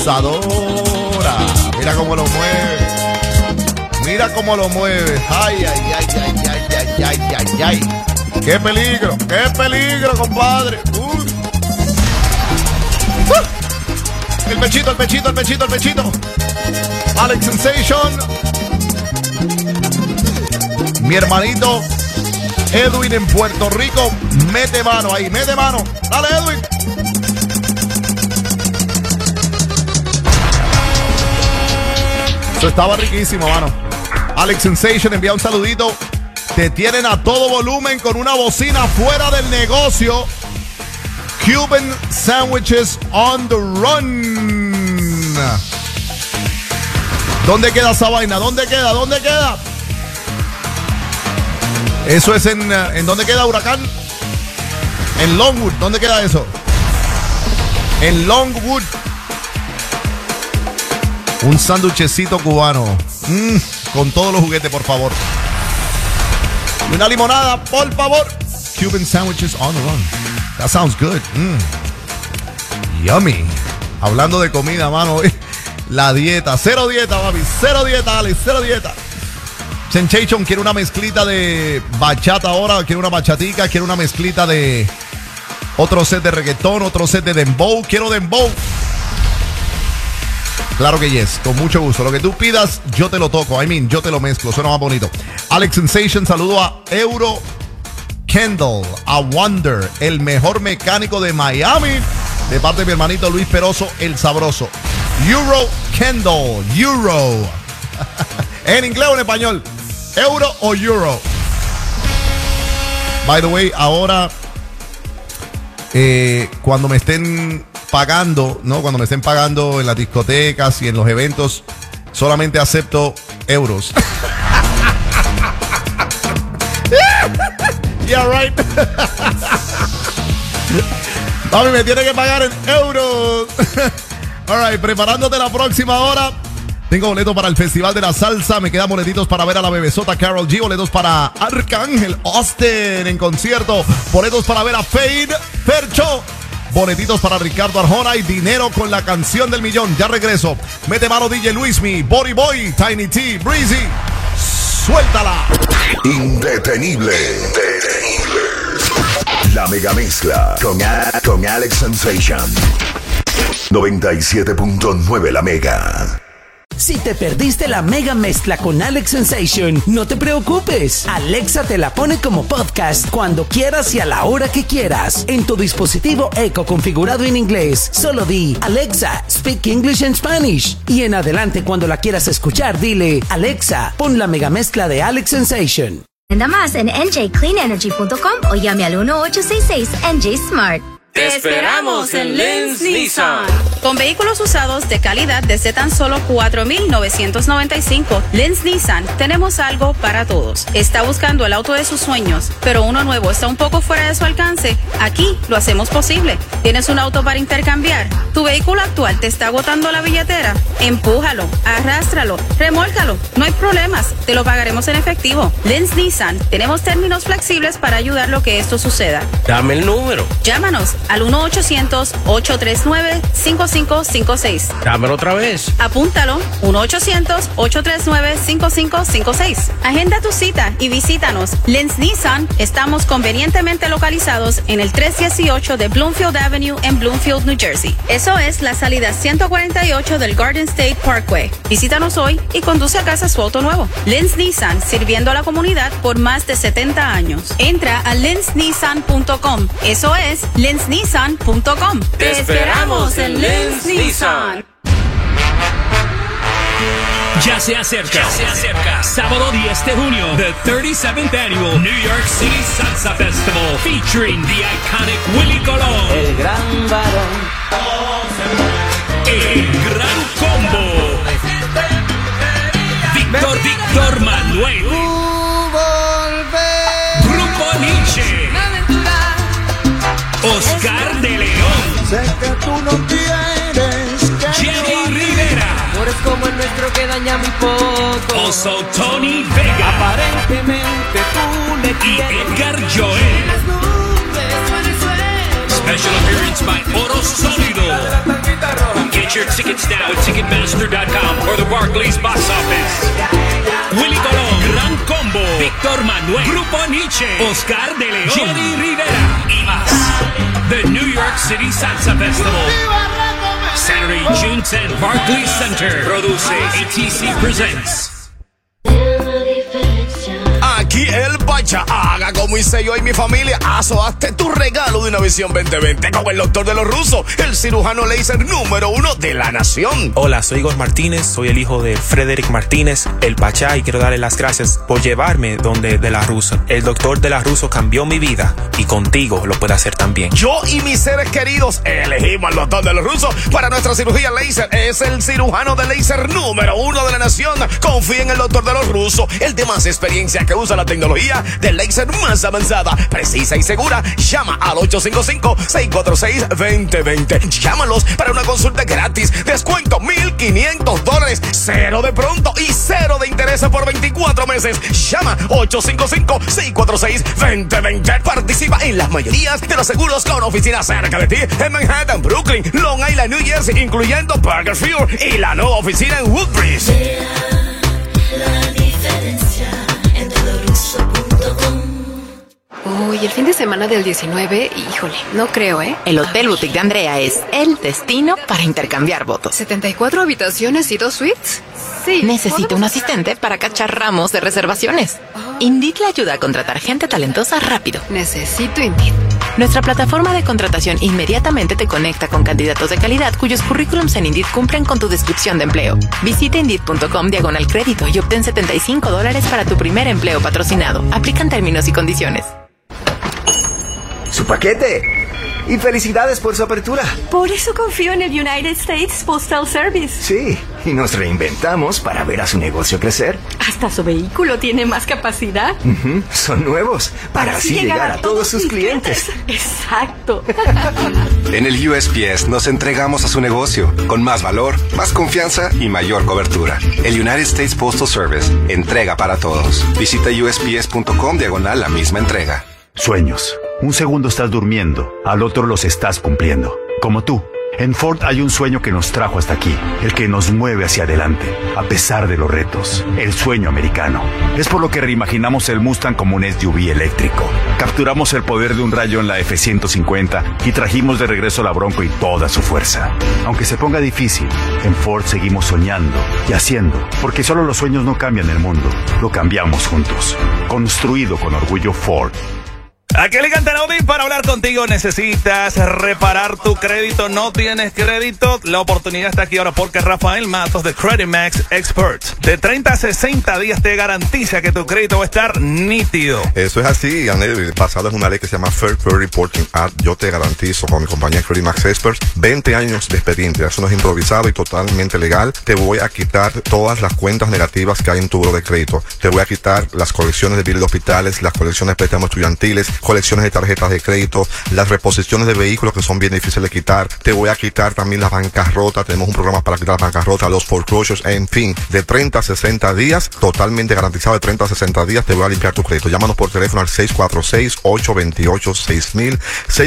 abusadora. Mira cómo lo mueve. Mira cómo lo mueve. Ay, ay, ay, ay, ay, ay, ay, ay, ay. Qué peligro, compadre. El pechito. Alex Sensation. Mi hermanito Edwin en Puerto Rico. Mete mano ahí, mete mano. Dale, Edwin. Eso estaba riquísimo, mano. Alex Sensation envía un saludito. Te tienen a todo volumen con una bocina fuera del negocio. Cuban Sandwiches on the Run. ¿Dónde queda esa vaina? ¿Dónde queda? Eso es ¿en dónde queda Huracán? En Longwood. ¿Dónde queda eso? En Longwood. Un sándwichecito cubano. Con todos los juguetes, por favor. Y una limonada, por favor. Cuban Sandwiches on the Run. That sounds good. Yummy. Hablando de comida, mano. La dieta. Cero dieta, papi. Cero dieta, Alex. Cero dieta. Sensation quiere una mezclita de bachata ahora. Quiere una bachatica. Quiere una mezclita de otro set de reggaetón. Otro set de dembow. Quiero dembow. Claro que yes, con mucho gusto. Lo que tú pidas, yo te lo toco. Yo te lo mezclo. Suena más bonito. Alex Sensation, saludo a Euro Kendall, a Wonder, el mejor mecánico de Miami, de parte de mi hermanito Luis Peroso, el sabroso. Euro Kendall, Euro. ¿En inglés o en español? ¿Euro o Euro? By the way, ahora, cuando me estén pagando, ¿no? Cuando me estén pagando en las discotecas y en los eventos, solamente acepto euros. Yeah, right. Mami, me tiene que pagar en euros. All right, preparándote la próxima hora. Tengo boletos para el Festival de la Salsa. Me quedan boletitos para ver a la bebesota Karol G. Boletos para Arcángel Austin en concierto. Boletos para ver a Fade Fercho. Boletitos para Ricardo Arjona y dinero con la canción del millón. Ya regreso. Mete mano DJ Luismi, Body Boy, Tiny T, Breezy. Suéltala. Indetenible. La mega mezcla con Alex Sensation. 97.9 la mega. Si te perdiste la mega mezcla con Alex Sensation, no te preocupes. Alexa te la pone como podcast cuando quieras y a la hora que quieras. En tu dispositivo Echo configurado en inglés, solo di Alexa, speak English and Spanish. Y en adelante, cuando la quieras escuchar, dile Alexa, pon la mega mezcla de Alex Sensation. Venda más en njcleanenergy.com o llame al 1-866-NJ-SMART. ¡Te esperamos en Lens Nissan! Con vehículos usados de calidad desde tan solo $4,995, Lens Nissan tenemos algo para todos. ¿Está buscando el auto de sus sueños, pero uno nuevo está un poco fuera de su alcance? Aquí lo hacemos posible. ¿Tienes un auto para intercambiar? ¿Tu vehículo actual te está agotando la billetera? Empújalo, arrástralo, remólcalo. No hay problemas, te lo pagaremos en efectivo. Lens Nissan, tenemos términos flexibles para ayudar a que esto suceda. Dame el número. Llámanos al 1-800-839-5556. Dámelo otra vez. Apúntalo, 1-800-839-5556. Agenda tu cita y visítanos. Lens Nissan, estamos convenientemente localizados en el 318 de Bloomfield Avenue en Bloomfield, New Jersey. Eso es la salida 148 del Garden State Parkway. Visítanos hoy y conduce a casa su auto nuevo. Lens Nissan, sirviendo a la comunidad por más de 70 años. Entra a lensnissan.com. Eso es lensnissan.com. Te esperamos en Lens Nissan. Ya se acerca. Sábado 10 de junio, the 37th Annual New York City Salsa Festival, featuring the iconic Willie Colón. El gran varón. El Gran Combo. Víctor Manuel. Grupo Nietzsche. Oscar de León. Sé que tú no tienes que Jenny Rivera. amores como el nuestro que daña muy poco. Also Tony Vega. Aparentemente tú le Y quieres. Edgar Joel. Special appearance by Oro Sólido. Que Get your tickets now at Ticketmaster.com or the Barclays box office. Willy Colón, Gran Combo, Víctor Manuel, Grupo Nietzsche, Oscar de León, Jenny Rivera y más. The New York City Salsa Festival. Saturday, June 10th, Barclays Center. Produce ATC Presents. Aquí el Pacha, haga como hice yo y mi familia. Hazte tu regalo de una visión 2020 con el doctor de los rusos, el cirujano láser número 1 de la nación. Hola, soy Igor Martínez, soy el hijo de Frederick Martínez, el Pachá, y quiero darle las gracias por llevarme donde De La Russo. El doctor De La Russo cambió mi vida y contigo lo puede hacer también. Yo y mis seres queridos elegimos al doctor De La Russo para nuestra cirugía láser. Es el cirujano de láser número 1 de la nación. Confía en el doctor De Los Rusos, el de más experiencia, que usa la tecnología del láser más avanzada, precisa y segura. Llama al 855-646-2020. Llámalos para una consulta gratis. Descuento $1,500. Cero de pronto y cero de interés por 24 meses. Llama 855-646-2020. Participa en las mayorías de los seguros con oficinas cerca de ti en Manhattan, Brooklyn, Long Island, New Jersey, incluyendo Bakersfield y la nueva oficina en Woodbridge. La diferencia en todorrusso.com. Uy, el fin de semana del 19, híjole, no creo, ¿eh? El Hotel Boutique de Andrea es el destino para intercambiar votos. 74 habitaciones y 2 suites. Sí. Necesito un asistente para cachar ramos de reservaciones. Indeed le ayuda a contratar gente talentosa rápido. Necesito Indeed. Nuestra plataforma de contratación inmediatamente te conecta con candidatos de calidad cuyos currículums en Indeed cumplen con tu descripción de empleo. Visita Indeed.com/crédito y obtén $75 para tu primer empleo patrocinado. Aplican términos y condiciones. ¡Su paquete! Y felicidades por su apertura. Por eso confío en el United States Postal Service. Sí, y nos reinventamos para ver a su negocio crecer. Hasta su vehículo tiene más capacidad. Son nuevos, para así llegar a todos sus clientes. Exacto. En el USPS nos entregamos a su negocio con más valor, más confianza y mayor cobertura. El United States Postal Service entrega para todos. Visita USPS.com/la misma entrega. Sueños. Un segundo estás durmiendo, al otro los estás cumpliendo. Como tú. En Ford hay un sueño que nos trajo hasta aquí, el que nos mueve hacia adelante, a pesar de los retos. El sueño americano. Es por lo que reimaginamos el Mustang como un SUV eléctrico. Capturamos el poder de un rayo en la F-150 y trajimos de regreso la Bronco y toda su fuerza. Aunque se ponga difícil, en Ford seguimos soñando y haciendo, porque solo los sueños no cambian el mundo, lo cambiamos juntos. Construido con orgullo Ford. Aquí le canta Naomi para hablar contigo. Necesitas reparar tu crédito, no tienes crédito. La oportunidad está aquí ahora porque Rafael Matos de Credit Max Expert de 30 a 60 días te garantiza que tu crédito va a estar nítido. Eso es así, el pasado es una ley que se llama Fair Credit Reporting Act. Yo te garantizo con mi compañía Credit Max Expert 20 años de experiencia. Eso no es improvisado y totalmente legal. Te voy a quitar todas las cuentas negativas que hay en tu buro de crédito. Te voy a quitar las colecciones de biles de hospitales, las colecciones de préstamos estudiantiles, colecciones de tarjetas de crédito, las reposiciones de vehículos que son bien difíciles de quitar. Te voy a quitar también las bancarrotas. Tenemos un programa para quitar las bancarrotas, los foreclosures, en fin, de 30 a 60 días, totalmente garantizado. De 30 a 60 días te voy a limpiar tu crédito. Llámanos por teléfono al 646-828-6000,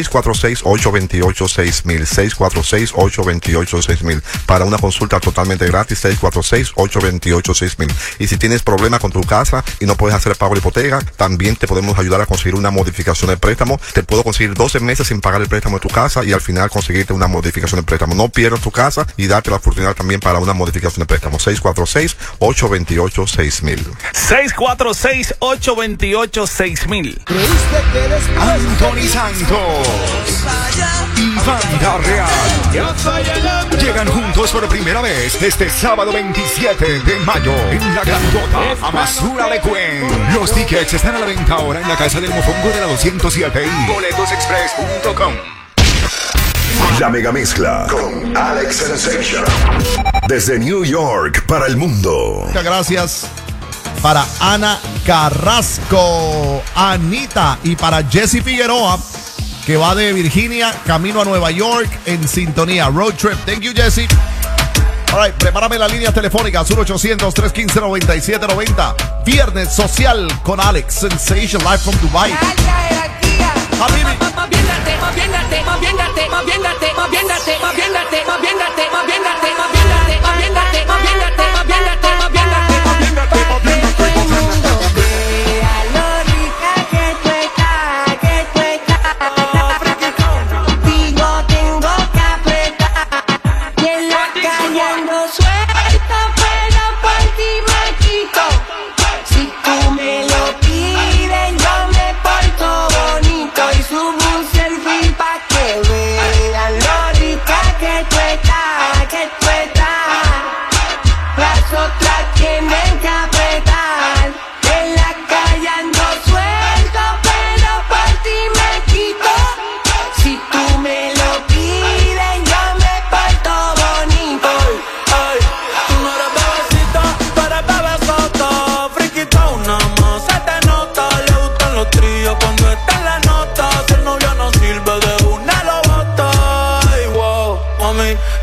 646-828-6000, 646-828-6000 para una consulta totalmente gratis, 646-828-6000. Y si tienes problemas con tu casa y no puedes hacer pago de hipoteca, también te podemos ayudar a conseguir una modificación de préstamo. Te puedo conseguir 12 meses sin pagar el préstamo de tu casa y al final conseguirte una modificación de préstamo. No pierdas tu casa y darte la oportunidad también para una modificación de préstamo. 646-828-6000. 646-828-6000. Anthony Santos y Banda Real llegan juntos por primera vez este sábado 27 de mayo en la grandota Amasura de Cuen. Los tickets están a la venta ahora en la Casa del Mofongo de la 207 y boletosexpress.com. La mega mezcla con Alex Sensation. Desde New York para el mundo. Muchas gracias para Ana Carrasco, Anita, y para Jessy Figueroa, que va de Virginia camino a Nueva York en sintonía. Road trip. Thank you, Jessy. All right, prepárame las líneas telefónicas 1-800-315-9790. Viernes social con Alex Sensation live from Dubai. Habibi.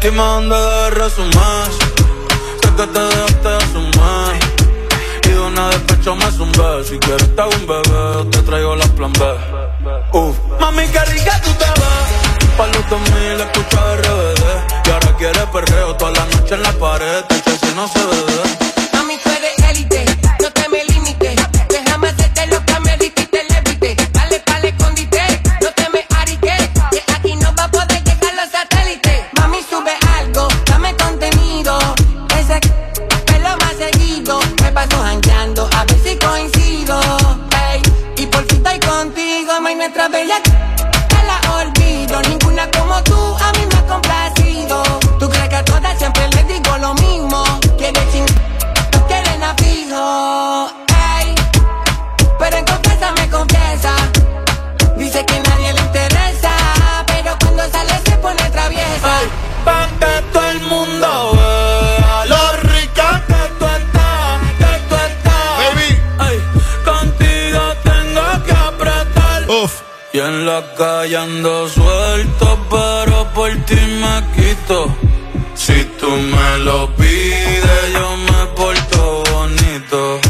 Dime dónde debes resumir. Sé que te dejaste de asumir. Y de una despecho me zumbé. Si quieres te hago un bebé, te traigo la plan B. Mami, qué rica tú te ves. Pa' los 2000 escucha RBD. Y ahora quieres perreo toda la noche en la pared. Te si no se ve. Mami, tú eres élite, no te me limites. Déjame hacerte lo que me dijiste, levite. Dale pa'l escondite, no te me ariques. Que aquí no va a poder llegar los satélites. Mami, sube algo, dame contenido. Ese pelo más seguido. Me paso jangueando, a ver si coincido. Ey, y por fin estoy contigo, mami, nuestra bella. Te la olvido, ninguna como tú a mí me ha complacido. Tú crees que a todas siempre les digo lo mismo. Quieres no quieren a fijo, ey. Pero en confianza me confiesa. Dice que nadie le interesa, pero cuando sale se pone traviesa. Pa' que todo el mundo vea lo rica que tú estás, baby. Ay, contigo tengo que apretar. Y en la calle ando suelto, pero por ti me quito. Si tú me lo pides, yo me porto bonito.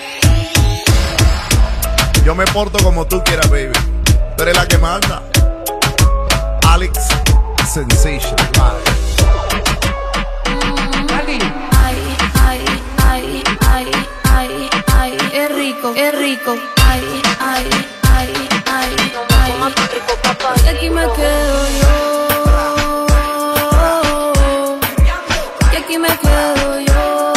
Yo me porto como tú quieras, baby. Tú eres la que manda. Alex Sensation Live. Ay, ay, ay, ay, ay, ay, es rico, es rico. Ay, ay, ay, ay, ay, rico, papá. Y aquí me quedo yo. Y aquí me quedo yo.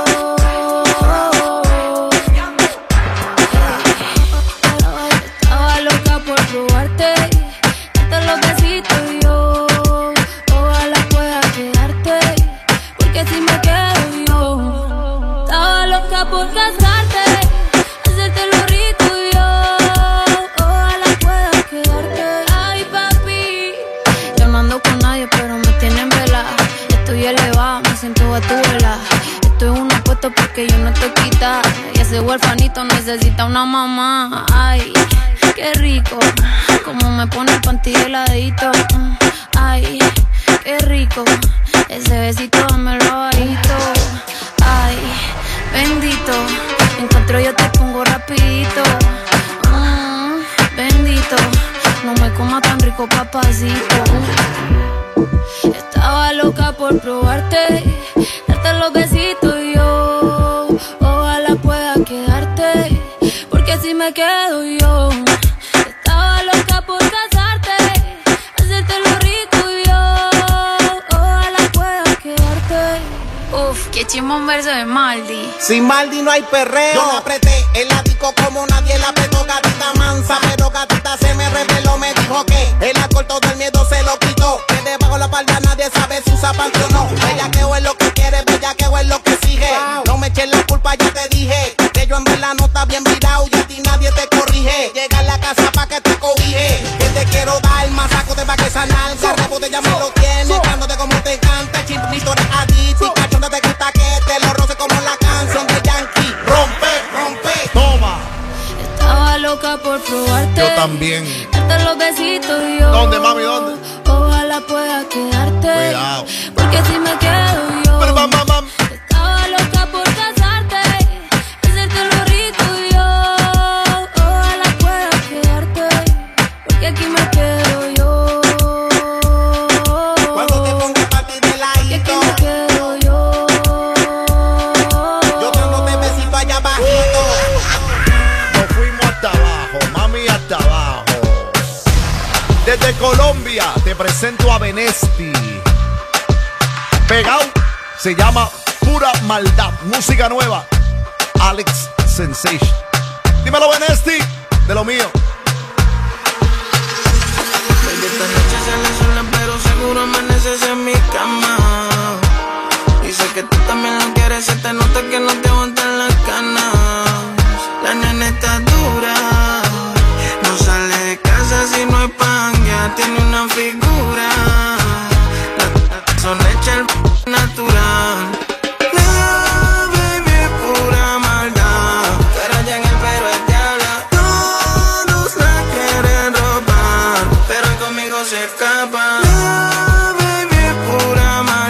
Estaba loca por probarte. Darte los besitos y yo. Ojalá pueda quedarte. Porque si me quedo yo. Estaba loca por casarte. Hacerte lo rico y yo. Ojalá pueda quedarte. Ay, papi. Yo no ando con nadie, pero me tienen velada. Estoy elevada, me siento a tu vela. Estoy en un puesto porque yo no estoy quitada. Y ese huerfanito necesita una mamá. Ay, qué rico. Como me pone el panty heladito. Ay, qué rico. Ese besito dámelo bajito. Ay, bendito. Encuentro yo te pongo rapidito. Bendito. No me coma tan rico, papacito. Estaba loca por probarte, darte los besitos y yo. Ojalá pueda quedarte, porque si me quedo yo. Estaba loca por casarte, hacerte lo rico y yo. Ojalá pueda quedarte. Uf, qué chimón verso de Maldi. Sin Maldi no hay perreo. Yo la apreté el ático como nadie la apretó. Gatita mansa, pero gatita se me reveló. Me dijo que el alcohol todo el miedo se lo quitó. Que debajo la espalda nadie sabe si usa panty o no. Bellaqueo es lo que quiere, bellaqueo es lo que sigue. No me eches la culpa, ya te dije. Que yo en verdad no está bien virado y a ti nadie te corrige. Llega a la casa pa' que te cobije. Que te quiero dar más saco de pa' que sanar. Rebote ya me lo tienes, dándote como te encanta. Chimpito de adicto y cachonda te gusta que te lo roce como la canción de Yankee. Rompe, rompe. Toma. Estaba loca por probarte. Yo también. Darte los besitos y yo. ¿Dónde, mami? ¿Dónde? Ojalá pueda quedarte. Cuidado. Porque si me quedo yo. Pero mamá. Estaba loca por casarte. Hacerte lo rico y yo. Ojalá pueda quedarte. Porque aquí me quedo yo. Cuando te pongas pa' ti de ladito. Y aquí me quedo yo. Yo dándote besito allá bajito. Nos fuimos hasta abajo, mami, hasta abajo. Desde Colombia te presento a Benesti. Pegao, se llama Pura Maldad. Música nueva. Alex Sensation. Dímelo, Benesti, de lo mío. Esta noche sale sola, pero seguro amaneces en mi cama. Y sé que tú también lo quieres, se te nota que no te aguantan las ganas. La nena está dura, no sale de casa si no hay pan. Ya tiene una figura, son hecha el natural. La baby pura maldad, pero ya en el pero es diabla. Todos la quieren robar, pero conmigo se escapa. La baby pura maldad.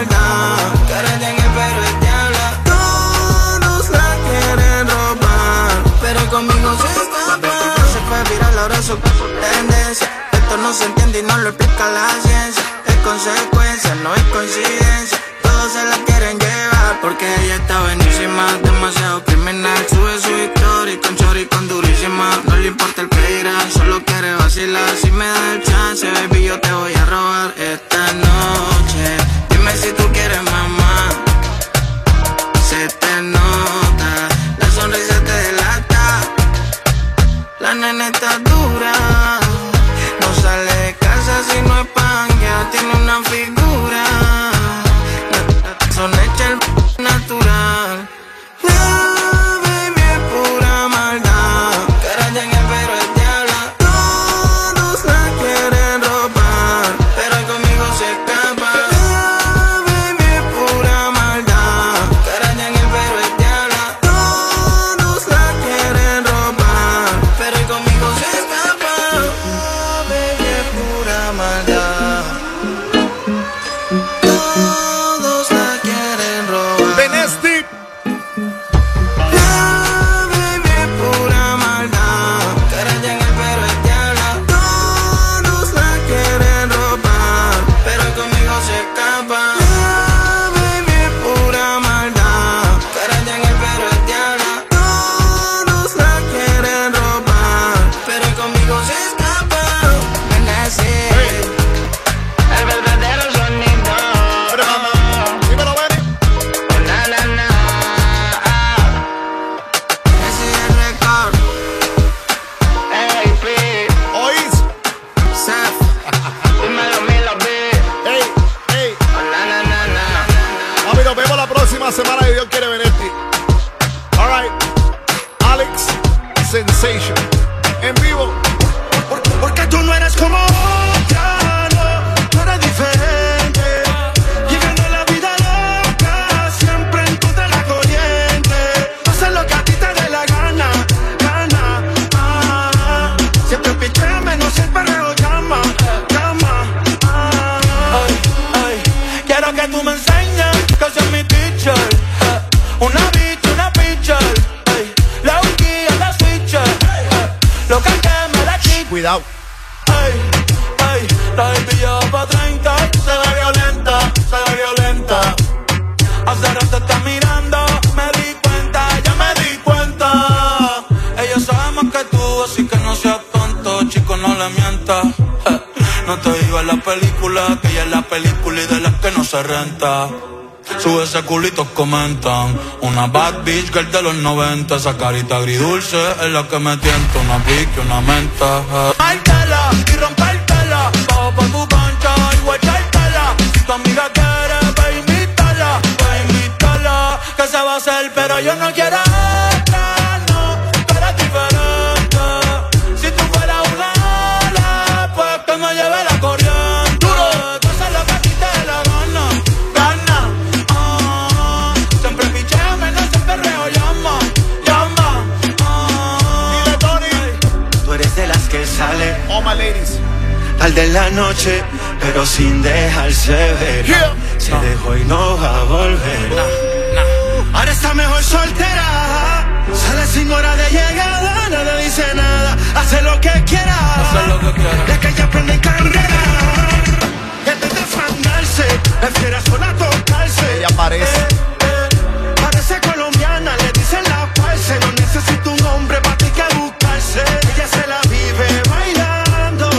su tendencia. Esto no se entiende y no lo explica la ciencia. Es consecuencia, no es coincidencia. Todos se la quieren llevar porque ella está buenísima, demasiado criminal. Sube su historia con chori con durísima. No le importa el que dirán, solo quiere vacilar. Si me das el chance, baby, yo te voy a robar esta noche. Dime si tú quieres, mamá. Se te nota, la sonrisa te delata. La nena está dura, no sale de casa si no es pan. Ya tiene una figura, son hechas el natural. La baby es pura maldad, caraña en el pero es diabla. Todos la quieren robar, pero conmigo se escapa. La baby es pura maldad, caraña en el pero es diabla. Todos la quieren robar, pero conmigo se escapa. La baby es pura maldad. Todos la quieren robar. Benesti. La baby es pura maldad, caraña en el pero es diabla. Todos la quieren robar, pero conmigo se escapa. La baby es pura maldad, caraña en el pero es diabla. Todos la quieren robar, pero conmigo se escapa. Benesti, el verdadero sonido. Dímelo, Benny. Na, na, na. Ese es el récord. Ey, P. ¿Oís? Seth. Dímelo, Milo, B. Ey, ey. Na, na, na, na. Mami, nos vemos la próxima semana y Dios quiere Benesti. All right. Alex Sensation. En vivo. Porque tú no eres como otra, no, tú eres diferente. Viviendo la vida loca, siempre en contra de la corriente. Hacer lo que a ti te dé la gana, gana. Siempre pichame, no siempre perreo llama, llama. Ay, ay, quiero que tú me enseñes que soy mi teacher. Una bitch, una pitcher. La guía, la switcher. Lo que me la chica. Cuidado. Ey, ey, la baby ya va pa' 30. Se ve violenta, se ve violenta. Hace rato está mirando, me di cuenta, ya me di cuenta. Ella sabe más que tú, así que no seas tonto, chico, no le mientas. No te digo en la película, que ella es la película y de las que no se renta. Sube ese culito, comentan. Una bad bitch girl de los 90. Esa carita agridulce es la que me tienta. Una pique, una menta. Mártela y rompértela. Bajo pa' tu cancha y voy a echártela. Si tu amiga quiere, ve invítala. Ve invítala. Que se va a hacer, pero yo no quiero otra, no. Tú eres diferente. Si tú fueras una ala, pues que me lleve la corriente. Tú haces lo que a ti te dé la gana. Gana. Siempre pichame, no siempre reo, llama, llama. Dile, Tony. Tú eres de las que sale All my ladies. tarde en la noche, pero sin dejarse ver. Yeah. Se dejó y no va a volver. Ahora está mejor soltera. Sale sin hora de llegada, no le dice nada. Hace lo que quiera. Es que ella aprende candela. Que antes de fandarse, prefiere sola tocarse. Ella parece. Parece colombiana, le dicen la parce. No necesita un hombre para ti que buscarse. Ella se la vive bailando.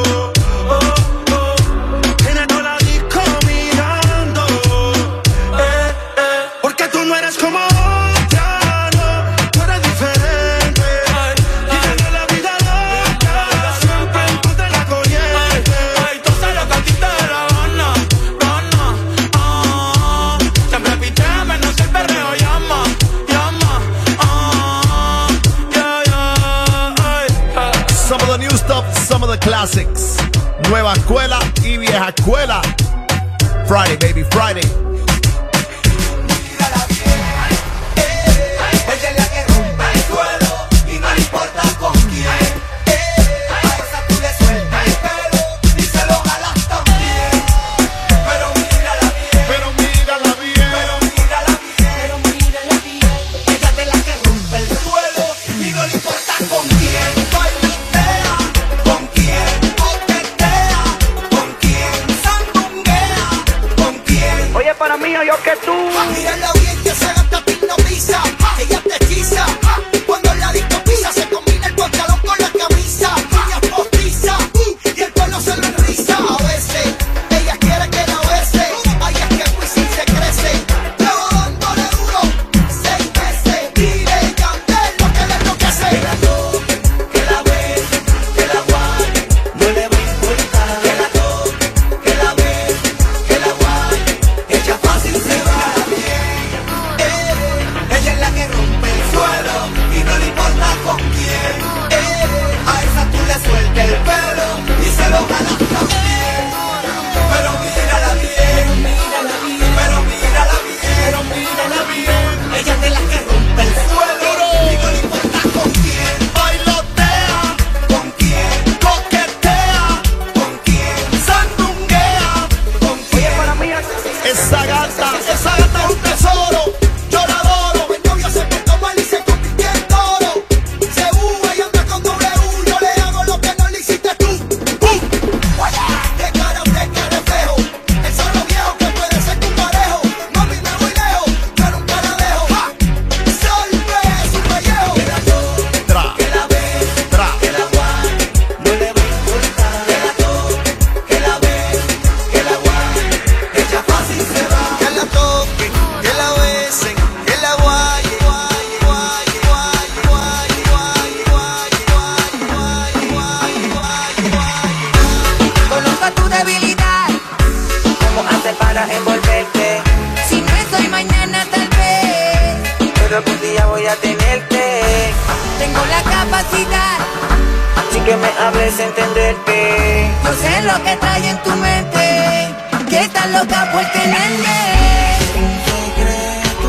Tiene toda la disco mirando. Porque tú no eres como otra, no. Tú eres diferente. Viviendo la vida loca, siempre en contra de la corriente. Tú sabes lo que a ti te dé la gana, gana. Siempre pichame, no sé perreo, llama, llama. Some of the new stuff, some of the classics. Nueva escuela y vieja escuela. Friday, baby, Friday. Ella es la que rompe el suelo y no le importa con quién. A esa tú le sueltas el pelo y se lo jalas también. Pero mírala bien, Pero mírala bien. pero mírala bien, pero mírala bien. Ella es de la que rompe el suelo y no le importa con quién. Bailotea, Ella es de la que rompe el suelo. Digo, no importa con quién bailotea, con quién coquetea, con quién sandunguea, con quién. Oye, para mí Esa gata es un tesoro. Yo la adoro. el novio se portó mal y se convirtió en toro. Se uva y anda con doble U. Yo le hago lo que no le hiciste tú. De cara de feo. El zorro viejo que puede ser tu parejo. Mami, me voy lejos, yo nunca la dejo. Solve su pellejo. Que la Tra, que la ve, tra. que la guay, no le va a importar. Que la que la ve, que la guay, ella fácil se va. Que la toquen, que la besen, que la guaye, guaye, guaye, guaye, guaye, guaye, guaye, guaye, guaye, guaye. Conozco tu debilidad, cómo hacer para envolverte. Si no estoy mañana tal vez, pero algún día voy a tenerte. Tengo la capacidad, sin que me hables entenderte. Yo sé lo que trae en tu mente, que estás loca por tenerme. Un secreto,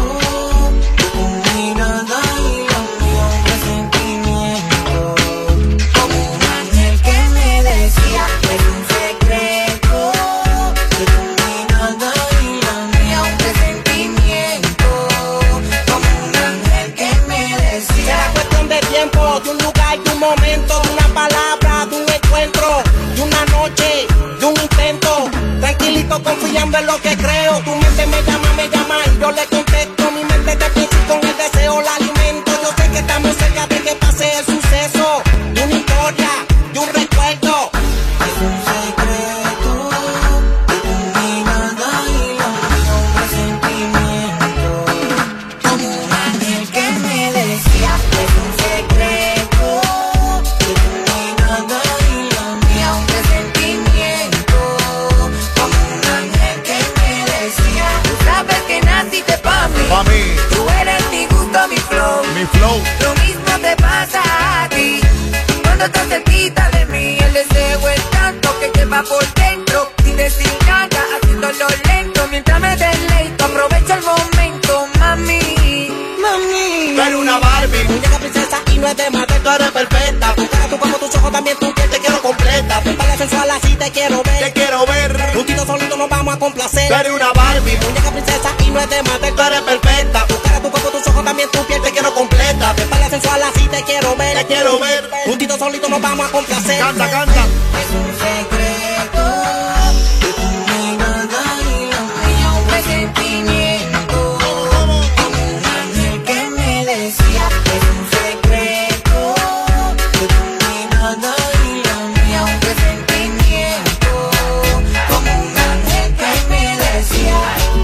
tu mirada y lo mío, un sentimiento. Como un ángel que me decía, es un secreto, de tu mirada y lo mío, un presentimiento. Como un ángel que me decía. Será cuestión de tiempo, de un lugar, de un momento, de una palabra, de un encuentro, de una noche, de un intento. Tranquilito, confiando en lo que creo. Tu mente me llama y yo le contesto. Mi mente te piensa y con el deseo la alimento. Yo sé que estamos cerca de que pase el suceso, de una historia, de un recuerdo. Es un secreto, de tu mirada y lo mío, un presentimiento. Como un ángel que me decía, es un secreto, de tu mirada y lo mío, un presentimiento. Como un ángel que me decía, tú sabes que naciste pa' mí. Pa' mí. Tú eres mi gusto, mi flow. Mi flow. Lo mismo te pasa a ti. Cuando estás cerquita de mí, el deseo es tanto que lleva por dentro. Sin decir nada, haciéndolo lento. Mientras me deleito, aprovecho el momento, mami. Mami. Tú eres una Barbie, muñeca princesa y no es de mate, tú eres perfecta. Tu cara, tu cuerpo, tus ojos, también tu piel, te quiero completa. Tu espalda sensual, así te quiero ver. Te quiero ver. Juntito solito nos vamos a complacer. Tú eres una Barbie. Muñeca princesa y no es de mate, tú eres perfecta. Tu cara, tu cuerpo, tus ojos, también tu piel, te quiero completa. Tu espalda sensual, así te quiero ver. Te quiero ver. Juntito solito nos vamos a complacer. Canta, canta. Es un secreto, de tu mirada y lo mío, un presentimiento. Como un ángel que me decía, es un secreto, de tu mirada y lo mío, un presentimiento. Como un ángel que me decía.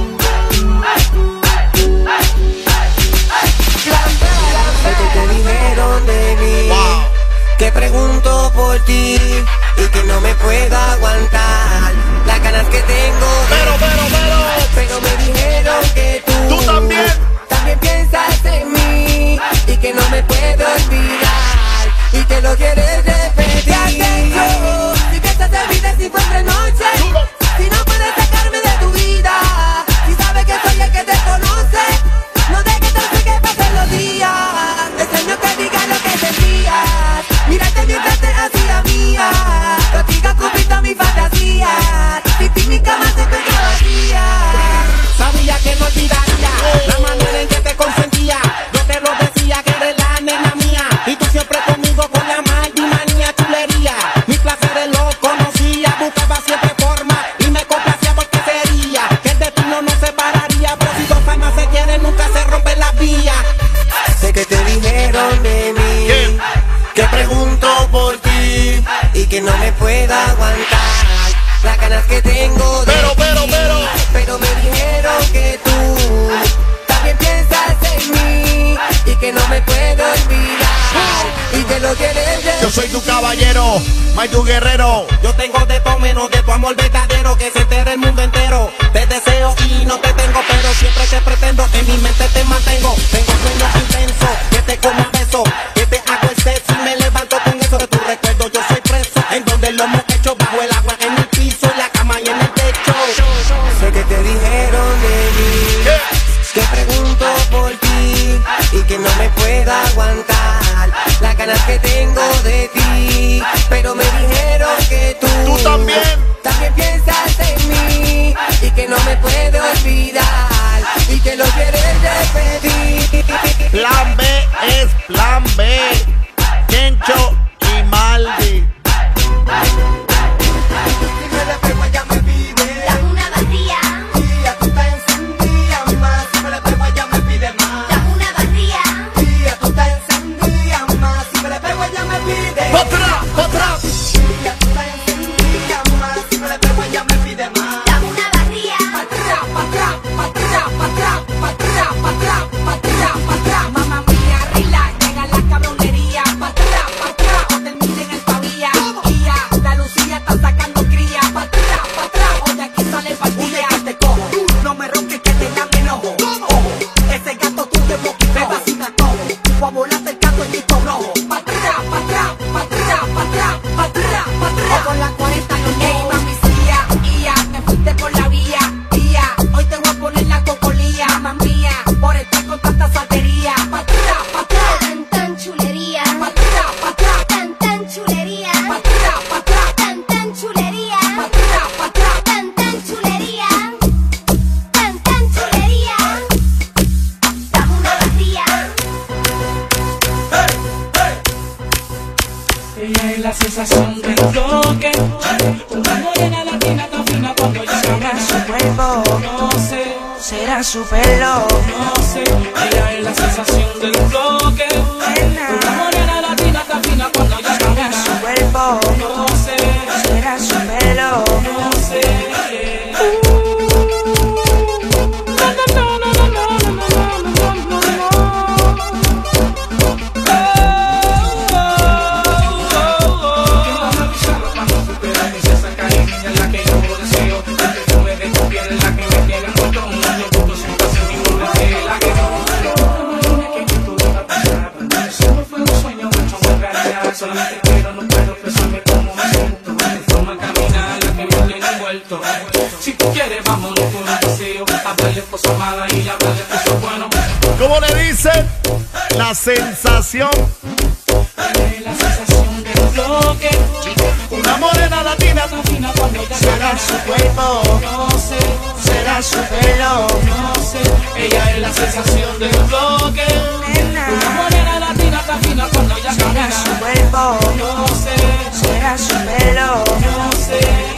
Lo que te dijeron de mí, que pregunto por ti y que no me puedo aguantar las ganas que tengo. Pero me dijeron que tú también piensas en mí y que no me puedo olvidar y que lo quieres repetir. Si piensas en vida si fue entre noche, si no puedes sacarme de tu vida, si sabes que soy el que te conoce, no dejes que pasen los días. Extraño que digas lo que sentías, mírate mientras te hacía mía, practica cumpliendo mis fantasías, sin ti mi cama se encuentra vacía. Sabía que no olvidaría la manera en que te consentía. Yo te lo decía que eres la nena mía y tú siempre conmigo con la manía, chulería. Mis placeres los conocía, buscaba siempre forma y me complacía porque sería que el destino nos separaría. Pero si dos almas se quieren nunca se rompen las vías. Sé que te dijeron de mí, que pregunto por ti y que no me puedo aguantar las ganas que tengo de ti. Pero me dijeron que tú también piensas en mí y que no me puedo olvidar y que lo quieres de. Yo soy tu caballero, tu guerrero. Yo tengo de todo menos de tu amor verdadero, que se entere el mundo entero. Te deseo y no te tengo, pero siempre te pretendo. En mi mente te mantengo. Tengo sueños intensos, que te como a beso, que te hago el sexo y me levanto con eso de tu recuerdo. Yo soy preso, en donde lo hemos hecho, bajo el agua, en el piso, en la cama y en el techo. Sé que te dijeron de mí, que pregunto por ti repetir. Plan B es plan B. Chencho y Maldi. Si me le pego ella me pide. Dame una barría. Tía, tú estás encendida más. Si me le pego ella me pide más. Dame una barría. Tía, tú estás encendida más. Si me le pego ella me pide. ¡Otra! ¡Otra! Tía, tú estás encendida más. Si me le pego ella me pide más. Dame una barría. Pa' atrás, pa' atrás, pa' atrás, pa' atrás, pa' atrás, pa' atrás, pa' atrás, pa' atrás. Mamá mía, relax, llega la cabronería. Pa' atrás, o terminen el pavía. Guía, la Lucía está sacando cría. Pa' atrás, o de aquí sale partida. Que te cojo, no me ronques que te dan el ojo. Ojo, ese gato tú te moquibebas sin antojo. O a volarte el gato en disco rojo. Pa' atrás, pa' atrás, pa' atrás, pa' atrás, pa' atrás, pa' atrás. O con la 40 no llego. Mami, guía, me fuiste por la vía. Guía, hoy te voy a poner la cocolía. Mamá mía, por estar con tanta saltería. Pa' atrás, pa' atrás. Tan chulería. Pa' atrás, pa' atrás. Tan chulería. Pa' atrás, pa' atrás. Tan chulería. Pa' atrás, pa' atrás. Tan chulería. Tan chulería. Dame una barría. Ella es la sensación del bloque. Una morena latina tan fina cuando llega. Será su cuerpo, No sé, será su pelo. no sé. Ella es la sensación del bloque. Una morena latina tan fina cuando llega. Será su cuerpo, No sé, será su pelo. no sé. Solamente quiero, no puedo expresarme como me siento. De forma caminar, la que me tiene envuelto. Si tú quieres, vámonos por un paseo. Hablarle cosas malas y hablarle cosas buenas. ¿Cómo le dicen? La sensación. La sensación del bloque. Una morena latina. Tan fina cuando ya Será su cuerpo, No sé, será su pelo. no sé. Ella es la sensación del bloque. Una morena latina tan fina cuando ya Será camina. su cuerpo, No sé, será su pelo. no sé.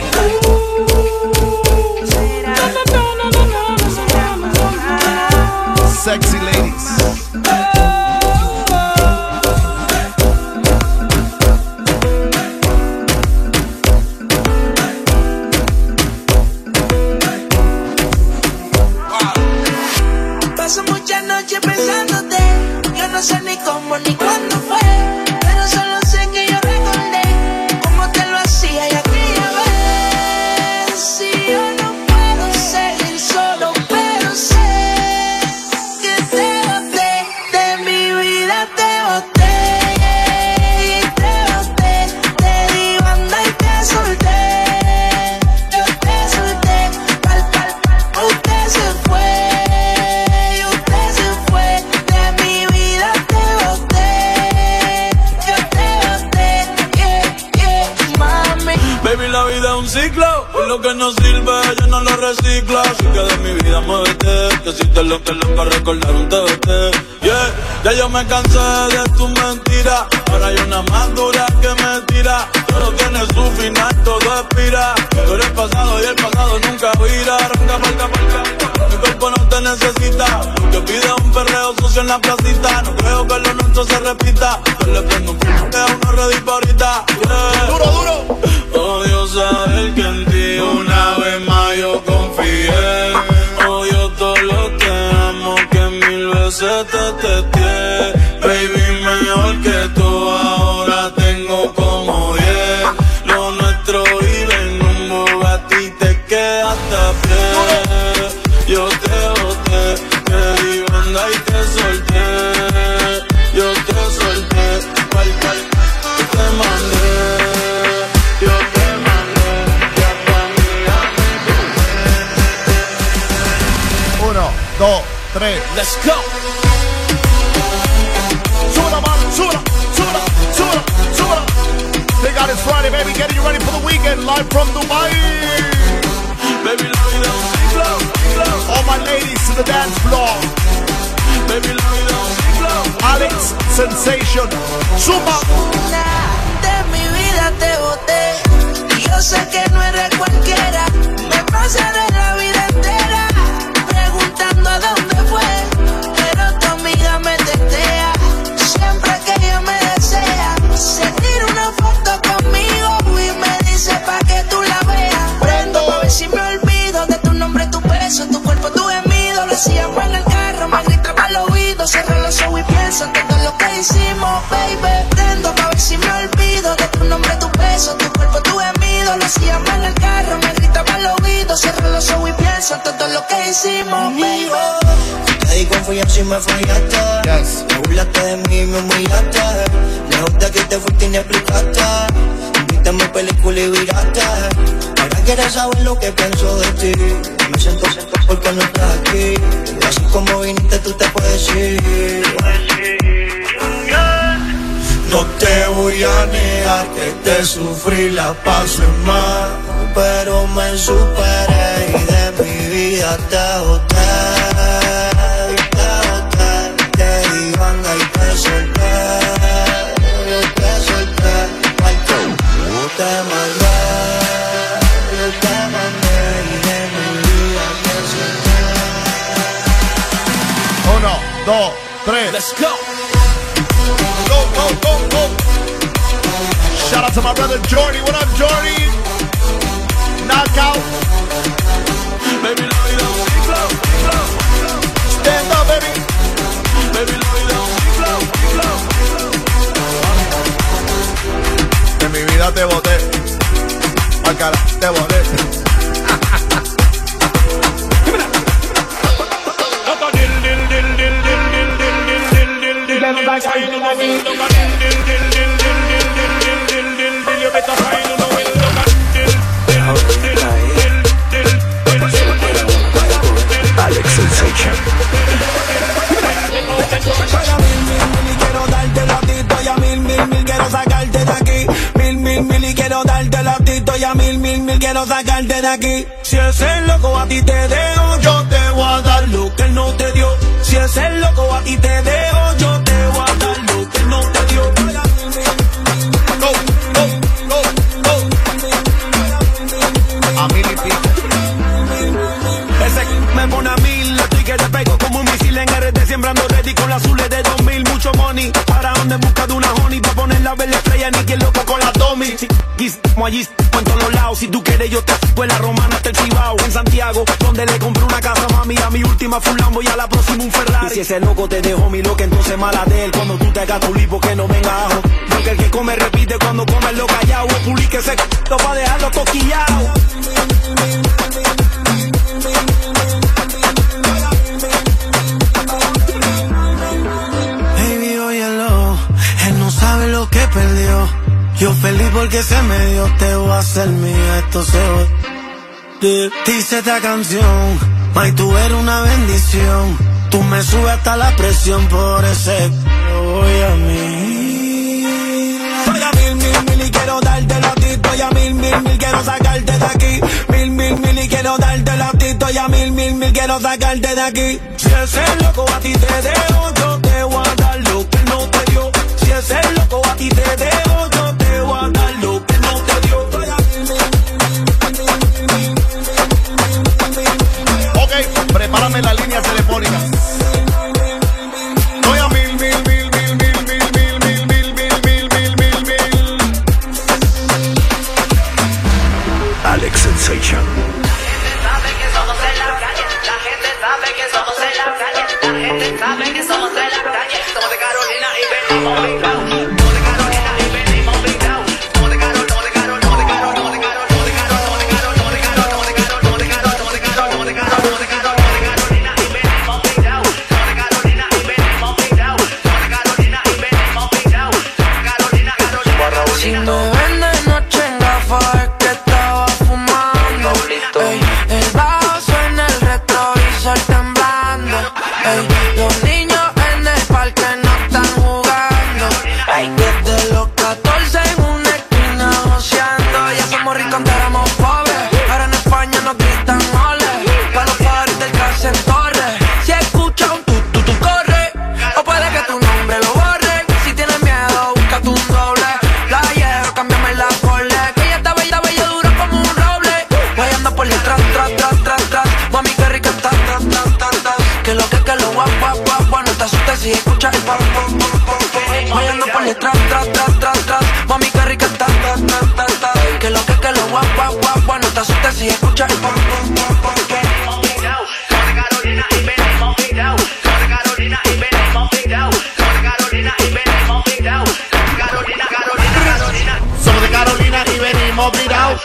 Sexy ladies. Paso muchas noches pensándote. Yo no sé ni cómo ni cuándo fue, pero solo sé que yo recordé cómo te lo hacía y aquella vez. Si yo no puedo seguir solo, pero sé que te boté, de mi vida te boté. Y te boté, te di banda y te solté. Yo te solté, usted se fue. Baby, la vida es un ciclo, y lo que no sirve yo no lo reciclo. Así que de mi vida muévete, que si te lo que loca recordar un TBT. Yeah, ya yo me cansé de tus mentiras, ahora hay una más dura que me tira. Todo tiene su final, todo expira. Tú eres pasado y el pasado nunca vira. Arranca, mi cuerpo no te necesita. Lo que pide un perreo sucio en la placita. No creo que lo nuestro se repita. Yo le prendo un a uno ready pa' ahorita. Yeah. Duro, duro. Odio saber que en ti una vez más yo confié. Odio todo lo que amo, que mil veces te testé. Baby, mejor que tú ahora tengo como 10. Lo nuestro vive en un Bugatti, te quedaste a pie. Yo te boté, te di banda y te solté. Yo te solté, te mandé. Dos, tres. Let's go. Súbela, man, súbela, súbela, súbela, súbela. They got it Friday, baby. Getting you ready for the weekend. Live from Dubai. Baby, la vida All my ladies to the dance floor. Alex Sensation. Suma. De mi vida te boté. Y yo sé que no eres cualquiera. Me pasaré la vida entera preguntando a dónde fue. Pero tu amiga me testea. Siempre que ella me desea, se tira una foto conmigo y me dice pa' que tú la veas. Prendo pa' ver si me olvido de tu nombre, tu peso, tu cuerpo, tu gemido. Lo hacíamos en el carro, me gritaba al oído. Cierro los ojos y pienso en todo lo que hicimos, baby. Prendo pa' ver si me olvido de tu nombre, tu peso, tu cuerpo, tu gemido. Lo hacíamos en el carro, me gritaba al oído. Cierro los ojos y pienso en todo lo que hicimos, baby. Te di confianza y me fallaste. Yes. Me burlaste de mí y me humillaste. Lejos de aquí te fuiste y ni explicaste. Viste mi película y viraste. Ahora quieres saber lo que pienso de ti. Me siento porque no estás aquí. Así como viniste tú te puedes ir. No te voy a negar que te sufrí, la paso en mal. Pero me superé y de mi vida te boté. Te di banda y te solté. Te solté. Te mandé. Te mandé y de mi vida te solté. 1, 2, 3. Let's go. Go, go, go, go. Shout out to my brother Jordy. What up, Jordy? Knockout. Baby, stand up, baby. Baby, en mi vida te boté. Al cara, te boté. Alex Sensation. Y quiero darte latito y a mil quiero sacarte de aquí. Mil y quiero darte latito y a mil quiero sacarte de aquí. Si ese loco a ti te dejo, yo te voy a dar lo que él no te dio. Si ese loco a ti te dejo, yo te voy a dar lo que él no te dio. A mil y pico. Ese me pone a 1000, estoy que te pego como un misil en RD, sembrando ready con las azules de 2000. Mucho money, para donde en busca de una honey, pa' ponerla a ver la estrella, ni quien loco con la Tommy. Como allí, en todos los lados, si tú quieres yo te fui la romana hasta el Cibao. En Santiago, donde le compré una casa, mami, a mi última full Lambo y a la próxima un Ferrari. Y si ese loco te dejó mi loca, entonces mala de él. Cuando tú te hagas tu lipo, que no venga ajo. Porque el que come repite cuando come lo callado. O publique ese c***o pa' dejarlo toquillao. Baby, óyelo, él no sabe lo que perdió. Yo feliz porque se me dio, te voy a hacer mía, esto se va. Dice esta canción, May, tú eres una bendición. Tú me subes hasta la presión por ese voy a mí. Voy a mil y quiero darte latito y a mil quiero sacarte de aquí. Mil y quiero darte latito y a mil quiero sacarte de aquí. Si ese loco a ti te dejo, yo te voy a dar lo que no te dio. Si ese loco a ti te dejo, yo te voy a dar lo que no te dio. Ok, prepárame las líneas telefónicas. Voy a mil. Alex Sensation. La gente sabe que somos en la calle. La gente sabe si escuchas el pam, pam, pam, pam, pam. Bailando por detrás, tras. Mami, qué rica está, ta. Que lo guap. No te asustes si escuchas el pam, pam, pam, pam, pam. Carolina y venimos virao. Carolina y venimos virao. Carolina y venimos virao. Carolina. Somos de Carolina y venimos virados.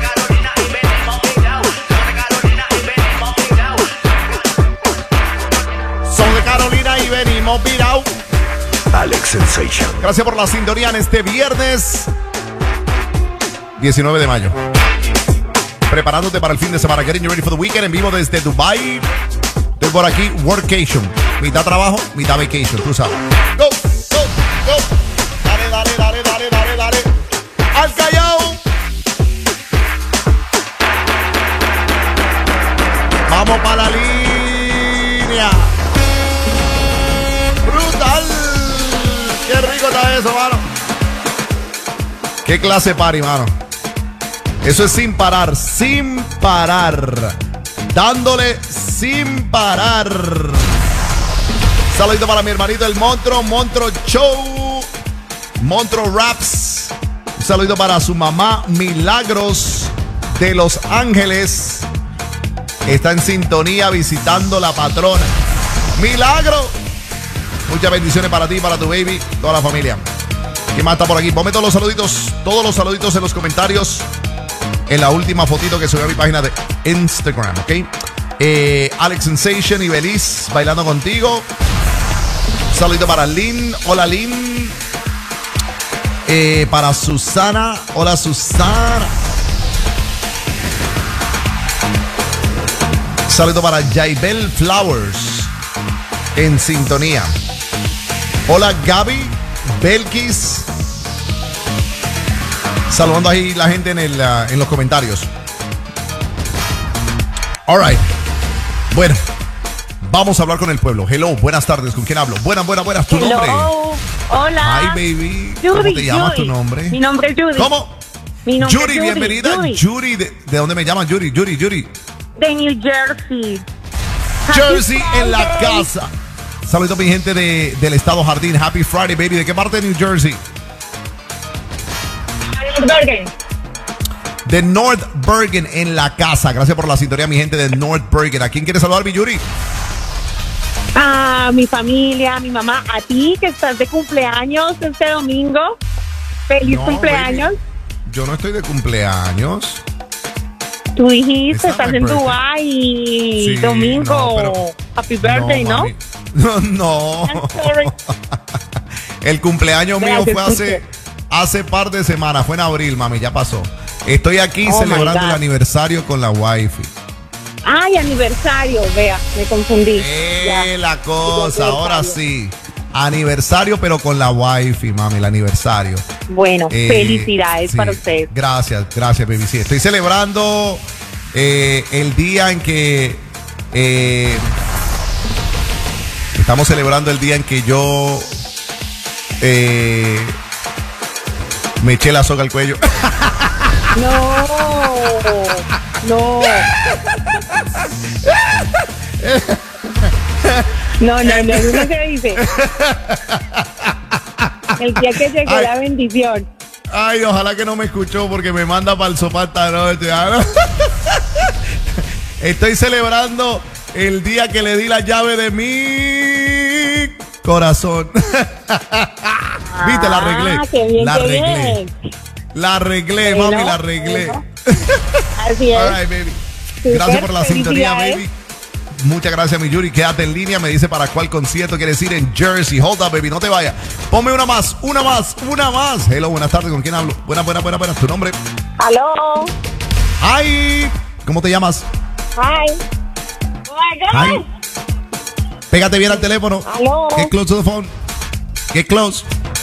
Somos de Carolina y venimos virados. Alex Sensation. Gracias por la sintonía en este viernes 19 de mayo. Preparándote para el fin de semana. Getting you ready for the weekend. En vivo desde Dubai. Estoy por aquí, workation. Mitad trabajo, mitad vacation. Tú sabes. Go. Dale. Al Callao. Vamos para la línea. Brutal. Qué rico está eso, mano. Qué clase party, mano. Eso es sin parar. Dándole sin parar. Saludito para mi hermanito el Montro Show. Montro Raps. Un saludito para su mamá Milagros de Los Ángeles. Está en sintonía visitando la patrona. Milagro. Muchas bendiciones para ti, para tu baby, toda la familia. ¿Quién más está por aquí? Ponme todos los saluditos en los comentarios. En la última fotito que subí a mi página de Instagram, ¿ok? Alex Sensation y Beliz bailando contigo. Un saludito para Lynn. Hola, Lynn. Para Susana. Hola, Susana. Saludo para Jaibel Flowers en sintonía. Hola, Gaby, Belkis. Saludando ahí la gente en los comentarios. All right. Bueno, vamos a hablar con el pueblo. Hello, buenas tardes. ¿Con quién hablo? Buenas. ¿Tu Hello. nombre? Hola. Hi, baby. Judy, ¿Cómo te llamas? Judy. ¿Tu nombre? Mi nombre es Judy. ¿Cómo? Mi nombre Judy, es Judy. bienvenida. Judy. ¿De dónde me llaman? Judy. De New Jersey. Jersey Happy en la Friday. casa. Saludos a mi gente del estado Jardín. Happy Friday, baby. ¿De qué parte de New Jersey? Bergen. De North Bergen en la casa. Gracias por la sintonía, mi gente de North Bergen. ¿A quién quiere saludar, mi Yuri? A mi familia, a mi mamá, a ti que estás de cumpleaños este domingo. Feliz No, cumpleaños. baby. Yo no estoy de cumpleaños. Tú dijiste, It's not estás my en birthday. Dubái y Sí, domingo. no, pero- Happy birthday, ¿no? mami. No. I'm sorry. El cumpleaños mío Gracias, fue hace par de semanas. Fue en abril, mami. Ya pasó. Estoy aquí Oh, my celebrando el God. aniversario con la wifi. Ay, aniversario, vea, me confundí. Ya. La cosa, Ya, ahora aniversario. sí. Aniversario, pero con la wifi, mami, el aniversario. Bueno, felicidades sí. para usted. Gracias, baby. Sí, estoy celebrando el día en que estamos celebrando el día en que yo me eché la soga al cuello. No. No, se dice. El día que llegó la bendición. Ay, ojalá que no me escuchó porque me manda para el sofá esta noche. Estoy celebrando el día que le di la llave de mi corazón. Viste, la arreglé. Qué bien, la qué arreglé. bien. La arreglé, Bueno, mami, la arreglé. Así es. All right, baby. Súper, Gracias por la sintonía, felicidades. baby. Muchas gracias, mi Yuri. Quédate en línea. Me dice para cuál concierto quieres ir en Jersey. Hold up, baby. No te vayas. Ponme una más. Hello, buenas tardes. ¿Con quién hablo? Buenas. ¿Tu nombre? Aló. Hi. ¿Cómo te llamas? Hi. Oh my God. Hi. Pégate bien al teléfono. Aló. Get close to the phone. Get close.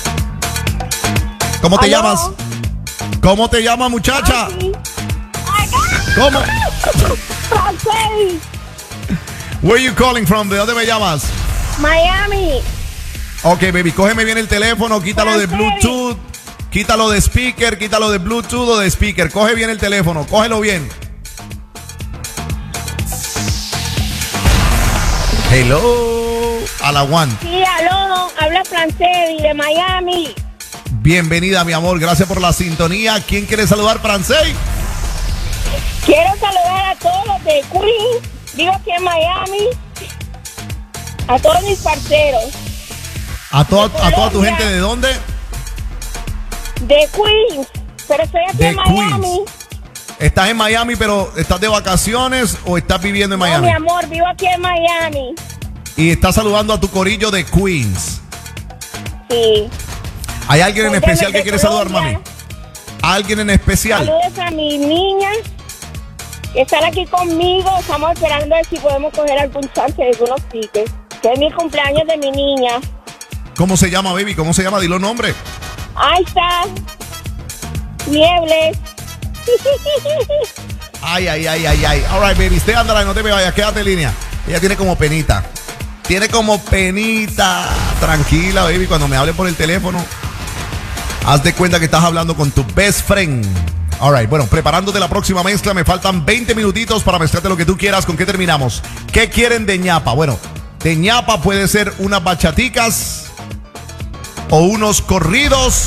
¿Cómo te Aló. llamas? ¿Cómo te llamas, muchacha? ¿Cómo? Francés. Where you calling from? ¿De dónde me llamas? Miami. Ok, baby, cógeme bien el teléfono, quítalo de Bluetooth, quítalo de speaker, quítalo de Bluetooth o de speaker. Coge bien el teléfono, cógelo bien. Hello, a la one. Sí, Aló, habla Francedi de Miami. Bienvenida, mi amor. Gracias por la sintonía. ¿Quién quiere saludar, Francei? Quiero saludar a todos los de Queens. Vivo aquí en Miami. A todos mis parceros. ¿A toda tu gente de dónde? De Queens. Pero estoy aquí en Miami. ¿Estás en Miami, pero estás de vacaciones o estás viviendo en Miami? No, mi amor, vivo aquí en Miami. Y estás saludando a tu corillo de Queens. Sí. ¿Hay alguien en especial que quiere saludar, mami? ¿Alguien en especial? Saludos a mis niñas que están aquí conmigo. Estamos esperando a ver si podemos coger algún chance de algunos tickets. Que es mi cumpleaños de mi niña. ¿Cómo se llama, baby? ¿Cómo se llama? Dilo nombre. Ahí está. Niebles. Ay. All right, baby. Stay on the line, no te me vayas. Quédate en línea. Ella tiene como penita. Tranquila, baby. Cuando me hable por el teléfono, haz de cuenta que estás hablando con tu best friend. All right. Bueno, preparándote la próxima mezcla. Me faltan 20 minutitos para mezclarte lo que tú quieras. ¿Con qué terminamos? ¿Qué quieren de ñapa? Bueno, de ñapa puede ser unas bachaticas o unos corridos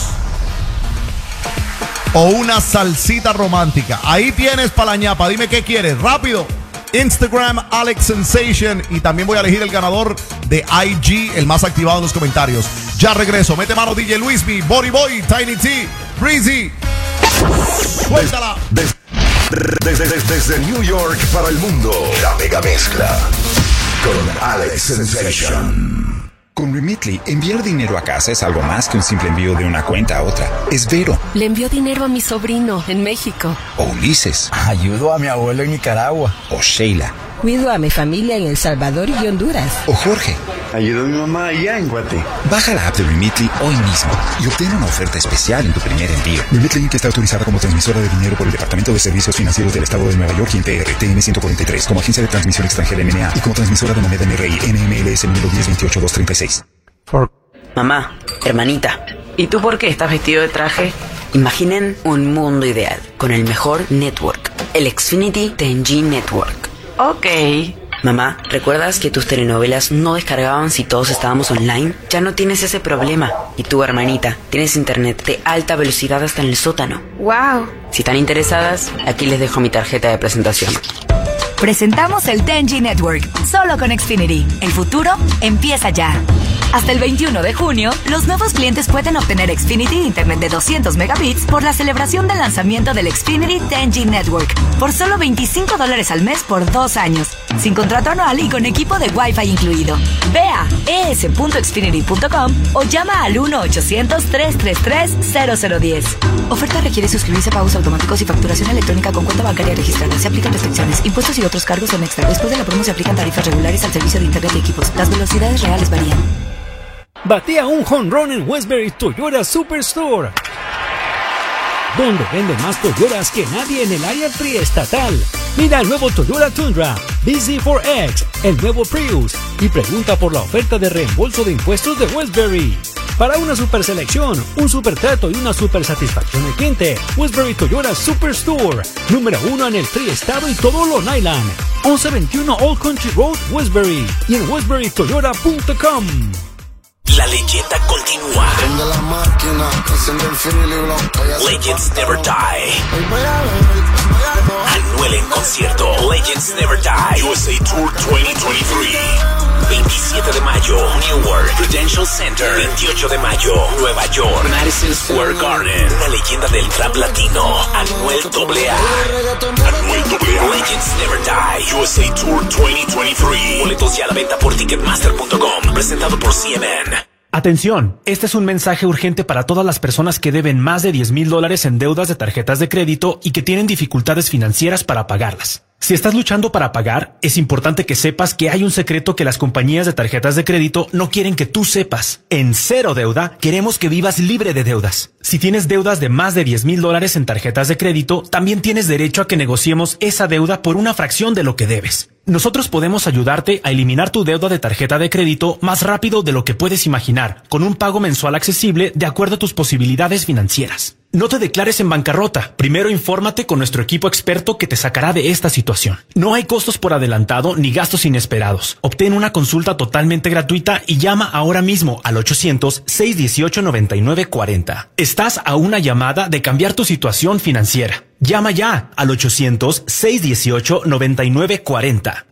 o una salsita romántica. Ahí tienes para la ñapa. Dime qué quieres. Rápido. Instagram, Alex Sensation. Y también voy a elegir el ganador de IG, el más activado en los comentarios. Ya regreso. Mete mano DJ Luismi, Body Boy, Tiny T, Breezy. Suéltala. Desde New York para el mundo, la mega mezcla con Alex Sensation. Con Remitly, enviar dinero a casa es algo más que un simple envío de una cuenta a otra. Es Vero. Le envió dinero a mi sobrino en México. O Ulises. Ayudo a mi abuelo en Nicaragua. O Sheila. Cuido a mi familia en El Salvador y Honduras. O Jorge. Ayudo a mi mamá allá en Guate. Baja la app de Remitly hoy mismo y obtén una oferta especial en tu primer envío. Remitly, que está autorizada como transmisora de dinero por el Departamento de Servicios Financieros del Estado de Nueva York y NTR, TN 143, como agencia de transmisión extranjera MNA y como transmisora de moneda MRI, NMLS número 1028236. Mamá, hermanita, ¿y tú por qué estás vestido de traje? Imaginen un mundo ideal con el mejor network, el Xfinity 10G Network. Ok. Mamá, ¿recuerdas que tus telenovelas no descargaban si todos estábamos online? Ya no tienes ese problema. Y tú, hermanita, tienes internet de alta velocidad hasta en el sótano. ¡Wow! Si están interesadas, aquí les dejo mi tarjeta de presentación. Presentamos el 10G Network, solo con Xfinity. El futuro empieza ya. Hasta el 21 de junio, los nuevos clientes pueden obtener Xfinity Internet de 200 megabits por la celebración del lanzamiento del Xfinity 10G Network por solo $25 al mes por 2 años, sin contrato anual y con equipo de Wi-Fi incluido. Ve a es.xfinity.com o llama al 1-800-333-0010. Oferta requiere suscribirse a pagos automáticos y facturación electrónica con cuenta bancaria registrada. Se aplican restricciones, impuestos y otros cargos son extra. Después de la promo se aplican tarifas regulares al servicio de Internet y equipos. Las velocidades reales varían. Batea un home run en Westbury Toyota Superstore, donde venden más Toyotas que nadie en el área triestatal. Mira el nuevo Toyota Tundra, BZ4X, el nuevo Prius y pregunta por la oferta de reembolso de impuestos de Westbury. Para una super selección, un super trato y una super satisfacción al cliente, Westbury Toyota Superstore, número 1 en el triestado y todo Long Island. 1121 Old Country Road, Westbury y en westburytoyota.com. La leyenda continúa. Legends Never Die. Anuel en concierto. Legends Never Die. USA Tour 2023. 27 de mayo, Newark, Prudential Center. 28 de mayo, Nueva York, Madison Square Garden. Una leyenda del trap latino, Anuel AA. Anuel AA. Legends Never Die. USA Tour 2023. Boletos ya a la venta por Ticketmaster.com. Presentado por CNN. Atención, este es un mensaje urgente para todas las personas que deben más de $10,000 en deudas de tarjetas de crédito y que tienen dificultades financieras para pagarlas. Si estás luchando para pagar, es importante que sepas que hay un secreto que las compañías de tarjetas de crédito no quieren que tú sepas. En Cero Deuda, queremos que vivas libre de deudas. Si tienes deudas de más de $10,000 en tarjetas de crédito, también tienes derecho a que negociemos esa deuda por una fracción de lo que debes. Nosotros podemos ayudarte a eliminar tu deuda de tarjeta de crédito más rápido de lo que puedes imaginar, con un pago mensual accesible de acuerdo a tus posibilidades financieras. No te declares en bancarrota. Primero infórmate con nuestro equipo experto que te sacará de esta situación. No hay costos por adelantado ni gastos inesperados. Obtén una consulta totalmente gratuita y llama ahora mismo al 800-618-9940. Estás a una llamada de cambiar tu situación financiera. Llama ya al 800-618-9940.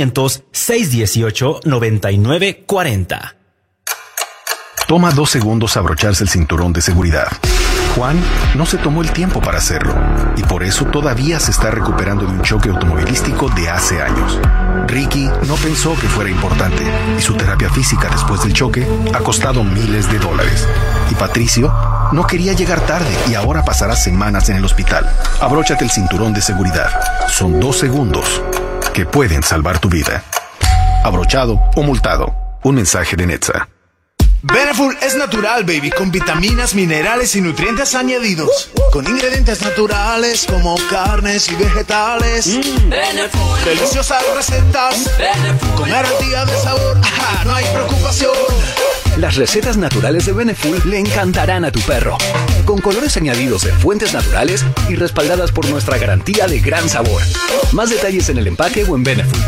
800-618-9940. Toma 2 segundos abrocharse el cinturón de seguridad. Juan no se tomó el tiempo para hacerlo y por eso todavía se está recuperando de un choque automovilístico de hace años. Ricky no pensó que fuera importante y su terapia física después del choque ha costado miles de dólares. Y Patricio no quería llegar tarde y ahora pasará semanas en el hospital. Abróchate el cinturón de seguridad. Son 2 segundos que pueden salvar tu vida. Abrochado o multado. Un mensaje de Netza. Beneful es natural, baby, con vitaminas, minerales y nutrientes añadidos. Con ingredientes naturales como carnes y vegetales. Beneful. Deliciosas recetas. Beneful. Con garantía de sabor. Ajá, no hay preocupación. Las recetas naturales de Beneful le encantarán a tu perro. Con colores añadidos de fuentes naturales y respaldadas por nuestra garantía de gran sabor. Más detalles en el empaque o en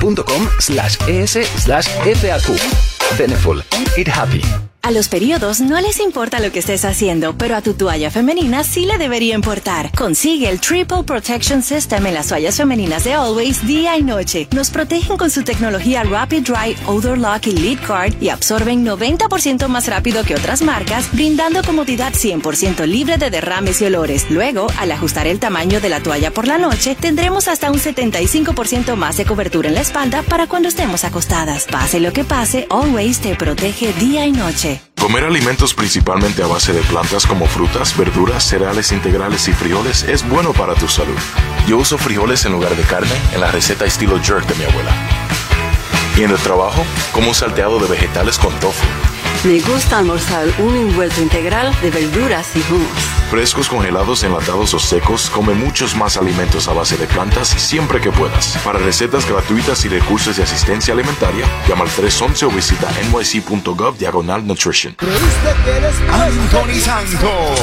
beneful.com/es/FAQ. Beneful. Eat happy. A los periodos no les importa lo que estés haciendo, pero a tu toalla femenina sí le debería importar. Consigue el Triple Protection System en las toallas femeninas de Always día y noche. Nos protegen con su tecnología Rapid Dry, Odor Lock y Lead Guard y absorben 90% más rápido que otras marcas, brindando comodidad 100% libre de derrames y olores. Luego, al ajustar el tamaño de la toalla por la noche, tendremos hasta un 75% más de cobertura en la espalda para cuando estemos acostadas. Pase lo que pase, Always te protege día y noche. Comer alimentos principalmente a base de plantas como frutas, verduras, cereales integrales y frijoles es bueno para tu salud. Yo uso frijoles en lugar de carne en la receta estilo jerk de mi abuela. Y en el trabajo, como un salteado de vegetales con tofu. Me gusta almorzar un envuelto integral de verduras y hummus. Frescos, congelados, enlatados o secos, come muchos más alimentos a base de plantas siempre que puedas. Para recetas gratuitas y recursos de asistencia alimentaria, llama al 311 o visita nyc.gov/nutrition. Anthony Santos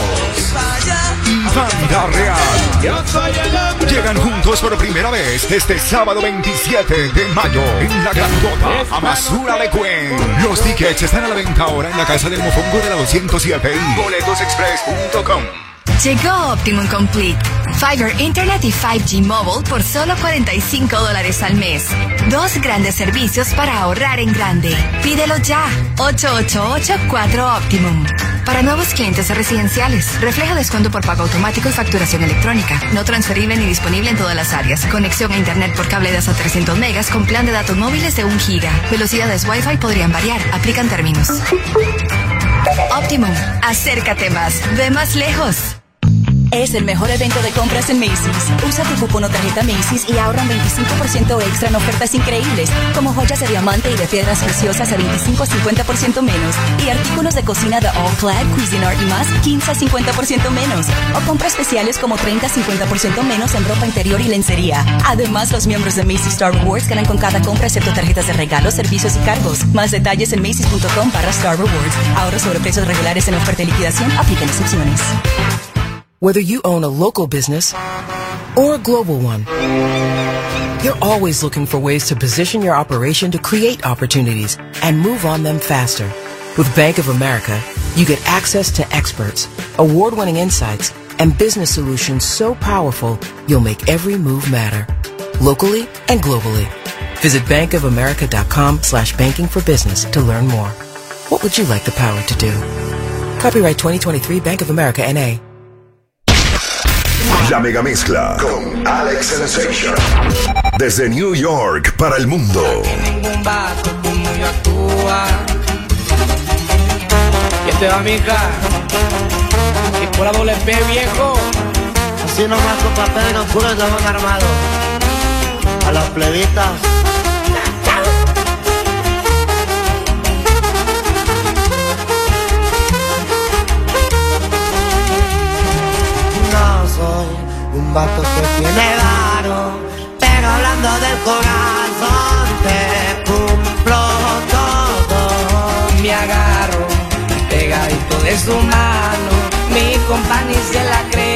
y Banda Real llegan juntos por primera vez este sábado 27 de mayo en la grandota Amasura de Cuen. Los tickets están a la venta ahora en la Casa del Mofongo de la 207 y boletosexpress.com. Llegó Optimum Complete. Fiber Internet y 5G Mobile por solo $45 al mes. 2 grandes servicios para ahorrar en grande. Pídelo ya. 888-4Optimum. Para nuevos clientes residenciales. Refleja descuento por pago automático y facturación electrónica. No transferible ni disponible en todas las áreas. Conexión a Internet por cable de hasta 300 megas con plan de datos móviles de 1 giga. Velocidades Wi-Fi podrían variar. Aplican términos. Optimum. Acércate más. Ve más lejos. Es el mejor evento de compras en Macy's. Usa tu cupón o tarjeta Macy's y ahorran 25% extra en ofertas increíbles, como joyas de diamante y de piedras preciosas a 25 a 50% menos, y artículos de cocina de All Clad, Cuisinart y más, 15 a 50% menos, o compras especiales como 30 a 50% menos en ropa interior y lencería. Además, los miembros de Macy's Star Rewards ganan con cada compra excepto tarjetas de regalos, servicios y cargos. Más detalles en macys.com/Star Rewards. Ahorros sobre precios regulares en oferta y liquidación. Aplican excepciones. Whether you own a local business or a global one, you're always looking for ways to position your operation to create opportunities and move on them faster. With Bank of America, you get access to experts, award-winning insights, and business solutions so powerful you'll make every move matter, locally and globally. Visit bankofamerica.com/banking for business to learn more. What would you like the power to do? Copyright 2023 Bank of America, N.A. La mega mezcla con Alex Sensation. Desde New York para el mundo. Ningún vato como yo actúa. Y este va mi cara. Y por la doble P, viejo. Así nomás con papel no puro estaban armados. A las plebitas. No soy un vato que tiene varo, pero hablando del corazón te cumplo todo. Me agarro pegadito de su mano, mi compa ni se la cree.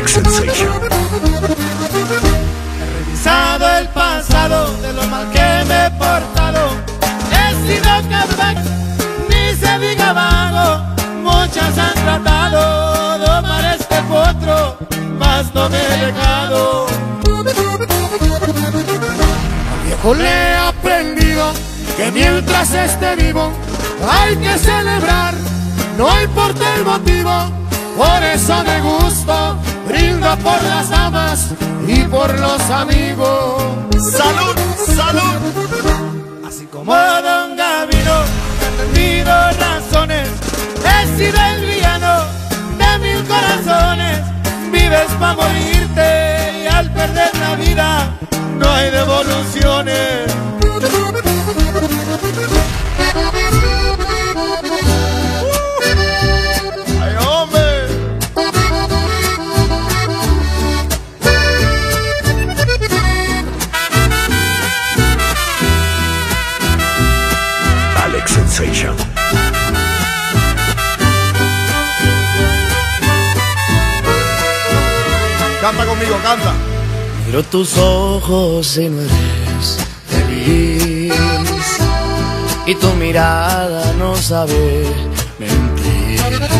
Alex Sensation. He revisado el pasado de lo mal que me he portado. He sido cabrón, ni se diga vago. Muchas han tratado de domar este potro, mas no me he dejado. Al viejo le he aprendido que mientras esté vivo hay que celebrar, no importa el motivo. Por eso me gusto, brindo por las damas y por los amigos. ¡Salud, salud! Así como Don Gavino, he tenido razones. He sido el villano de 1000 corazones. Vives pa' morirte y al perder la vida no hay devoluciones. ¡Ay, hombre! Alex Sensation. Canta conmigo, canta. Miro tus ojos y no eres feliz, y tu mirada no sabe mentir.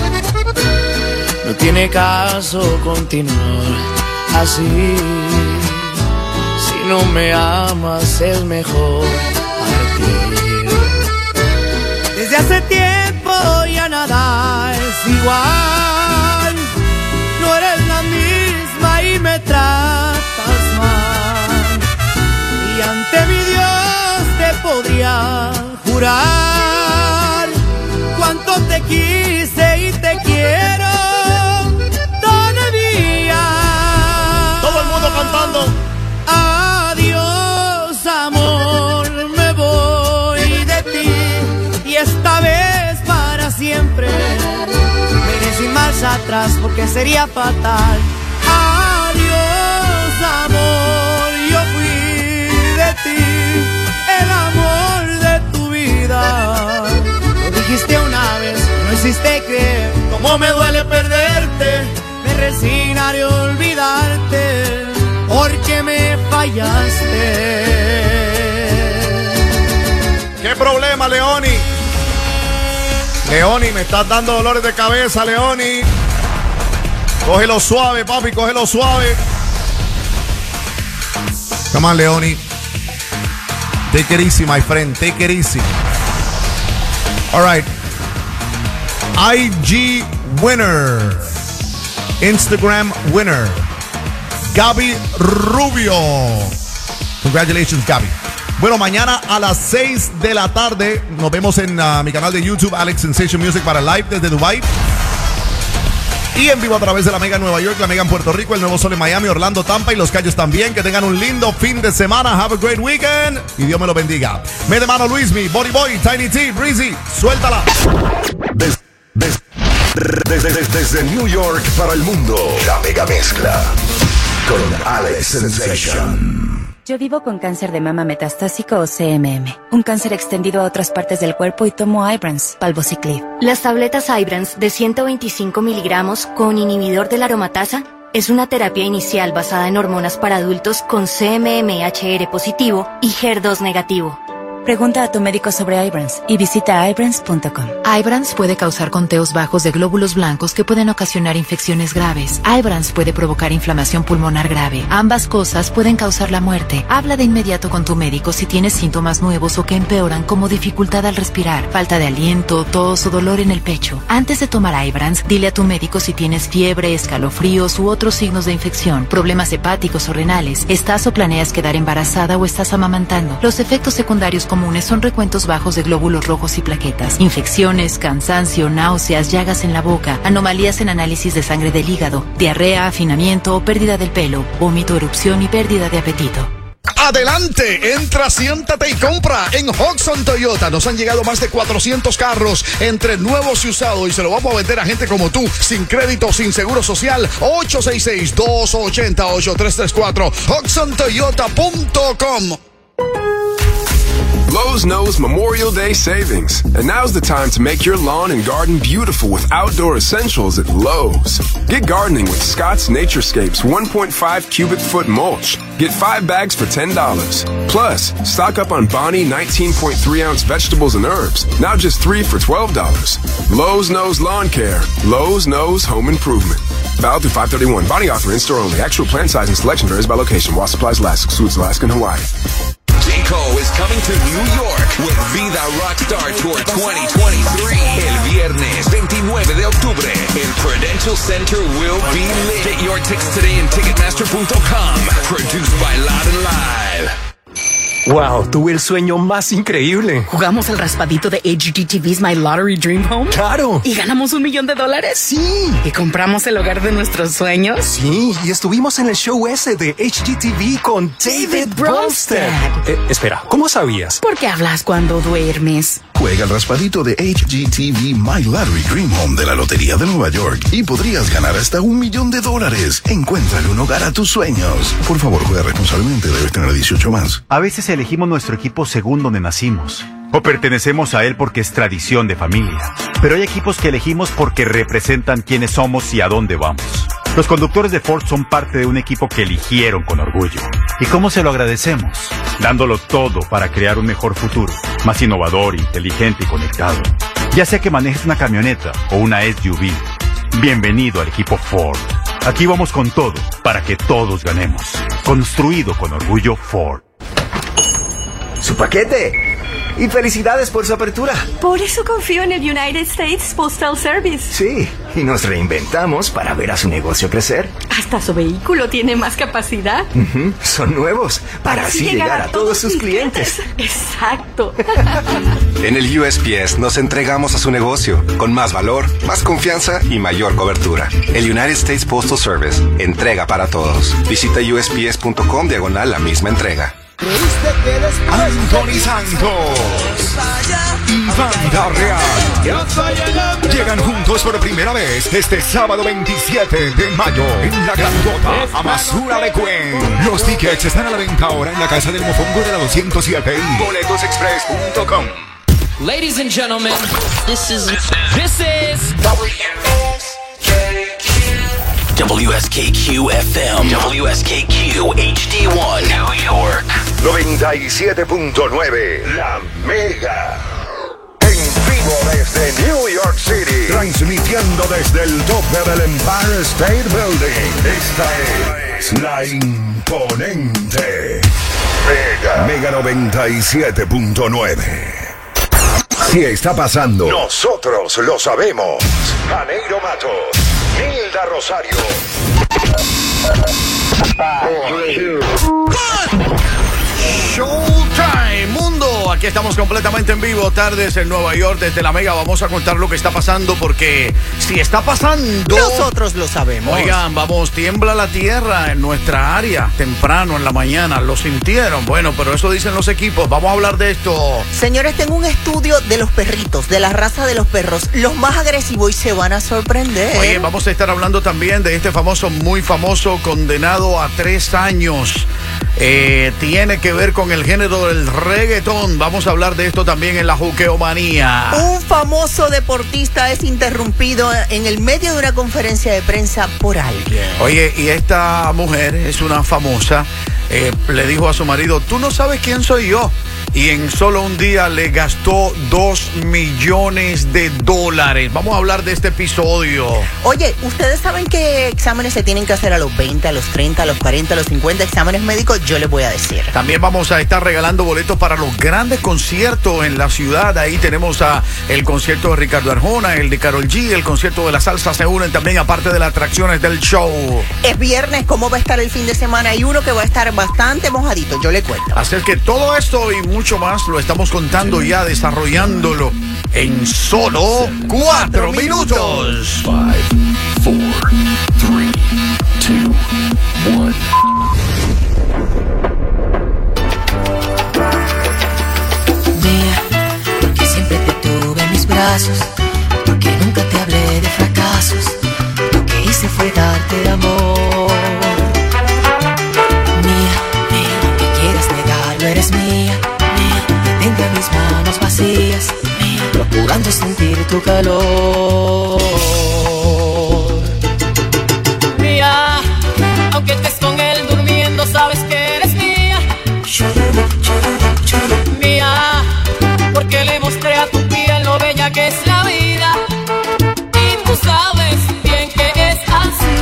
No tiene caso continuar así. Si no me amas es mejor partir. Desde hace tiempo ya nada es igual. No eres la misma y me tratas mal. Y ante mi Dios te podría jurar cuánto te quise y te quiero todavía. Todo el mundo cantando. Adiós, amor, me voy de ti, y esta vez para siempre. Me iré sin marcha atrás porque sería fatal. Adiós, amor, yo fui de ti, el amor de tu vida. Lo dijiste una vez, no hiciste creer cómo me duele perderte. Me resignaré a olvidarte porque me fallaste. ¿Qué problema, Leoni? Leoni, me estás dando dolores de cabeza, Leoni. Cógelo suave, papi, cógelo suave. Come on, Leoni. Take it easy, my friend. Take it easy. All right. IG winner. Instagram winner. Gaby Rubio. Congratulations, Gaby. Bueno, mañana a las 6 de la tarde nos vemos en mi canal de YouTube, Alex Sensation Music, para live desde Dubai. Y en vivo a través de la Mega en Nueva York, la Mega en Puerto Rico, el Nuevo Sol en Miami, Orlando, Tampa y Los Cayos también. Que tengan un lindo fin de semana. Have a great weekend. Y Dios me lo bendiga. Mete mano Luismi, Body Boy, Tiny T, Breezy. Suéltala. Desde New York para el mundo, la Mega Mezcla con Alex Sensation. Yo vivo con cáncer de mama metastásico o CMM, un cáncer extendido a otras partes del cuerpo, y tomo Ibrance, Palbociclib. Las tabletas Ibrance de 125 miligramos con inhibidor de la aromatasa es una terapia inicial basada en hormonas para adultos con CMMHR positivo y HER2 negativo. Pregunta a tu médico sobre Ibrance y visita ibrance.com. Ibrance puede causar conteos bajos de glóbulos blancos que pueden ocasionar infecciones graves. Ibrance puede provocar inflamación pulmonar grave. Ambas cosas pueden causar la muerte. Habla de inmediato con tu médico si tienes síntomas nuevos o que empeoran, como dificultad al respirar, falta de aliento, tos o dolor en el pecho. Antes de tomar Ibrance, dile a tu médico si tienes fiebre, escalofríos u otros signos de infección, problemas hepáticos o renales, estás o planeas quedar embarazada o estás amamantando. Los efectos secundarios comunes son recuentos bajos de glóbulos rojos y plaquetas, infecciones, cansancio, náuseas, llagas en la boca, anomalías en análisis de sangre del hígado, diarrea, afinamiento o pérdida del pelo, vómito, erupción y pérdida de apetito. Adelante, entra, siéntate y compra en Hudson Toyota. Nos han llegado más de 400 carros entre nuevos y usados, y se lo vamos a vender a gente como tú, sin crédito, sin seguro social. 866-280-8334. HudsonToyota.com. Lowe's knows Memorial Day savings. And now's the time to make your lawn and garden beautiful with outdoor essentials at Lowe's. Get gardening with Scott's Naturescapes 1.5 cubic foot mulch. Get 5 bags for $10. Plus, stock up on Bonnie 19.3 ounce vegetables and herbs. Now just 3 for $12. Lowe's knows lawn care. Lowe's knows home improvement. Valid through 5/31. Bonnie offer in-store only. Actual plant size and selection varies by location. While supplies last. Excludes Alaska and Hawaii. J. Cole is coming to New York with Vida Rockstar Tour 2023. El viernes 29 de octubre, el Prudential Center will be lit. Get your tickets today in Ticketmaster.com. Produced by Loud and Live. Wow, tuve el sueño más increíble. ¿Jugamos el raspadito de HGTV's My Lottery Dream Home? ¡Claro! ¿Y ganamos $1 millón? ¡Sí! ¿Y compramos el hogar de nuestros sueños? Sí, y estuvimos en el show ese de HGTV con David Bronsted. Espera, ¿cómo sabías? Porque hablas cuando duermes. Juega el raspadito de HGTV My Lottery Dream Home de la Lotería de Nueva York y podrías ganar hasta $1 millón. Encuéntrale un hogar a tus sueños. Por favor, juega responsablemente. Debes tener 18 más. A veces elegimos nuestro equipo según donde nacimos, o pertenecemos a él porque es tradición de familia. Pero hay equipos que elegimos porque representan quiénes somos y a dónde vamos. Los conductores de Ford son parte de un equipo que eligieron con orgullo. ¿Y cómo se lo agradecemos? Dándolo todo para crear un mejor futuro, más innovador, inteligente y conectado. Ya sea que manejes una camioneta o una SUV, bienvenido al equipo Ford. Aquí vamos con todo para que todos ganemos. Construido con orgullo Ford. ¡Su paquete! Y felicidades por su apertura. Por eso confío en el United States Postal Service. Sí, y nos reinventamos para ver a su negocio crecer. Hasta su vehículo tiene más capacidad. Son nuevos, para así llegar a todos sus clientes. Exacto. En el USPS nos entregamos a su negocio, con más valor, más confianza y mayor cobertura. El United States Postal Service, entrega para todos. Visita USPS.com/la misma entrega. Anthony Santos y Banda Real llegan juntos por primera vez este sábado 27 de mayo en la grandota Amasura de Cuen. Los tickets están a la venta ahora en la Casa del Mofongo de la 207 y boletosexpress.com. Ladies and gentlemen, this is WSKQ FM, WSKQ HD1, New York. 97.9, La Mega. En vivo desde New York City. Transmitiendo desde el tope del Empire State Building. Esta es la imponente Mega 97.9. Si está pasando, nosotros lo sabemos. Janeiro Matos, Nilda Rosario. Showtime Mundo, aquí estamos completamente en vivo, tardes en Nueva York desde la Mega. Vamos a contar lo que está pasando porque si está pasando, nosotros lo sabemos. Oigan, vamos, tiembla la tierra en nuestra área temprano en la mañana, lo sintieron. Bueno, pero eso dicen los equipos. Vamos a hablar de esto. Señores, tengo un estudio de los perritos, de la raza de los perros, los más agresivos, y se van a sorprender. Oye, vamos a estar hablando también de este famoso, muy famoso, condenado a 3 años. Tiene que ver con el género del reggaetón. Vamos a hablar de esto también en la Juqueomanía. Un famoso deportista es interrumpido en el medio de una conferencia de prensa por alguien. Oye, y esta mujer es una famosa. Le dijo a su marido, tú no sabes quién soy yo. Y en solo un día le gastó $2 millones. Vamos a hablar de este episodio. Oye, ¿ustedes saben qué exámenes se tienen que hacer a los 20, a los 30, a los 40, a los 50 exámenes médicos? Yo les voy a decir. También vamos a estar regalando boletos para los grandes conciertos en la ciudad. Ahí tenemos el concierto de Ricardo Arjona, el de Karol G, el concierto de la salsa se unen también, aparte de las atracciones del show. Es viernes, ¿cómo va a estar el fin de semana? Hay uno que va a estar bastante mojadito, yo le cuento. Así es que todo esto y mucho más lo estamos contando ya, desarrollándolo en solo 4 minutos. 5, 4, 3, 2, 1. Porque siempre te tuve en mis brazos, porque nunca te hablé de fracasos, lo que hice fue darte amor. Mía, mía, aunque quieras negarlo, eres mía, mía, te tengo de sentir tu calor. Mía, aunque estés con él durmiendo, sabes que eres mía. Mía, porque le mostré a tu piel lo bella que es la vida. Y tú sabes bien que es así.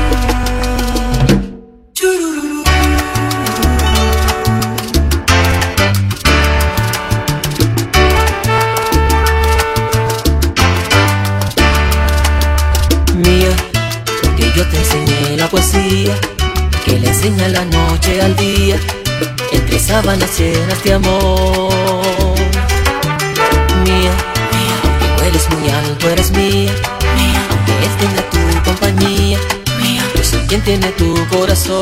Mía, porque yo te enseñé la poesía que le enseña la noche al día, entre sábanas llenas de amor. Mía, aunque hueles muy alto, eres mía. Aunque él tenga tu compañía, yo soy quien tiene tu corazón.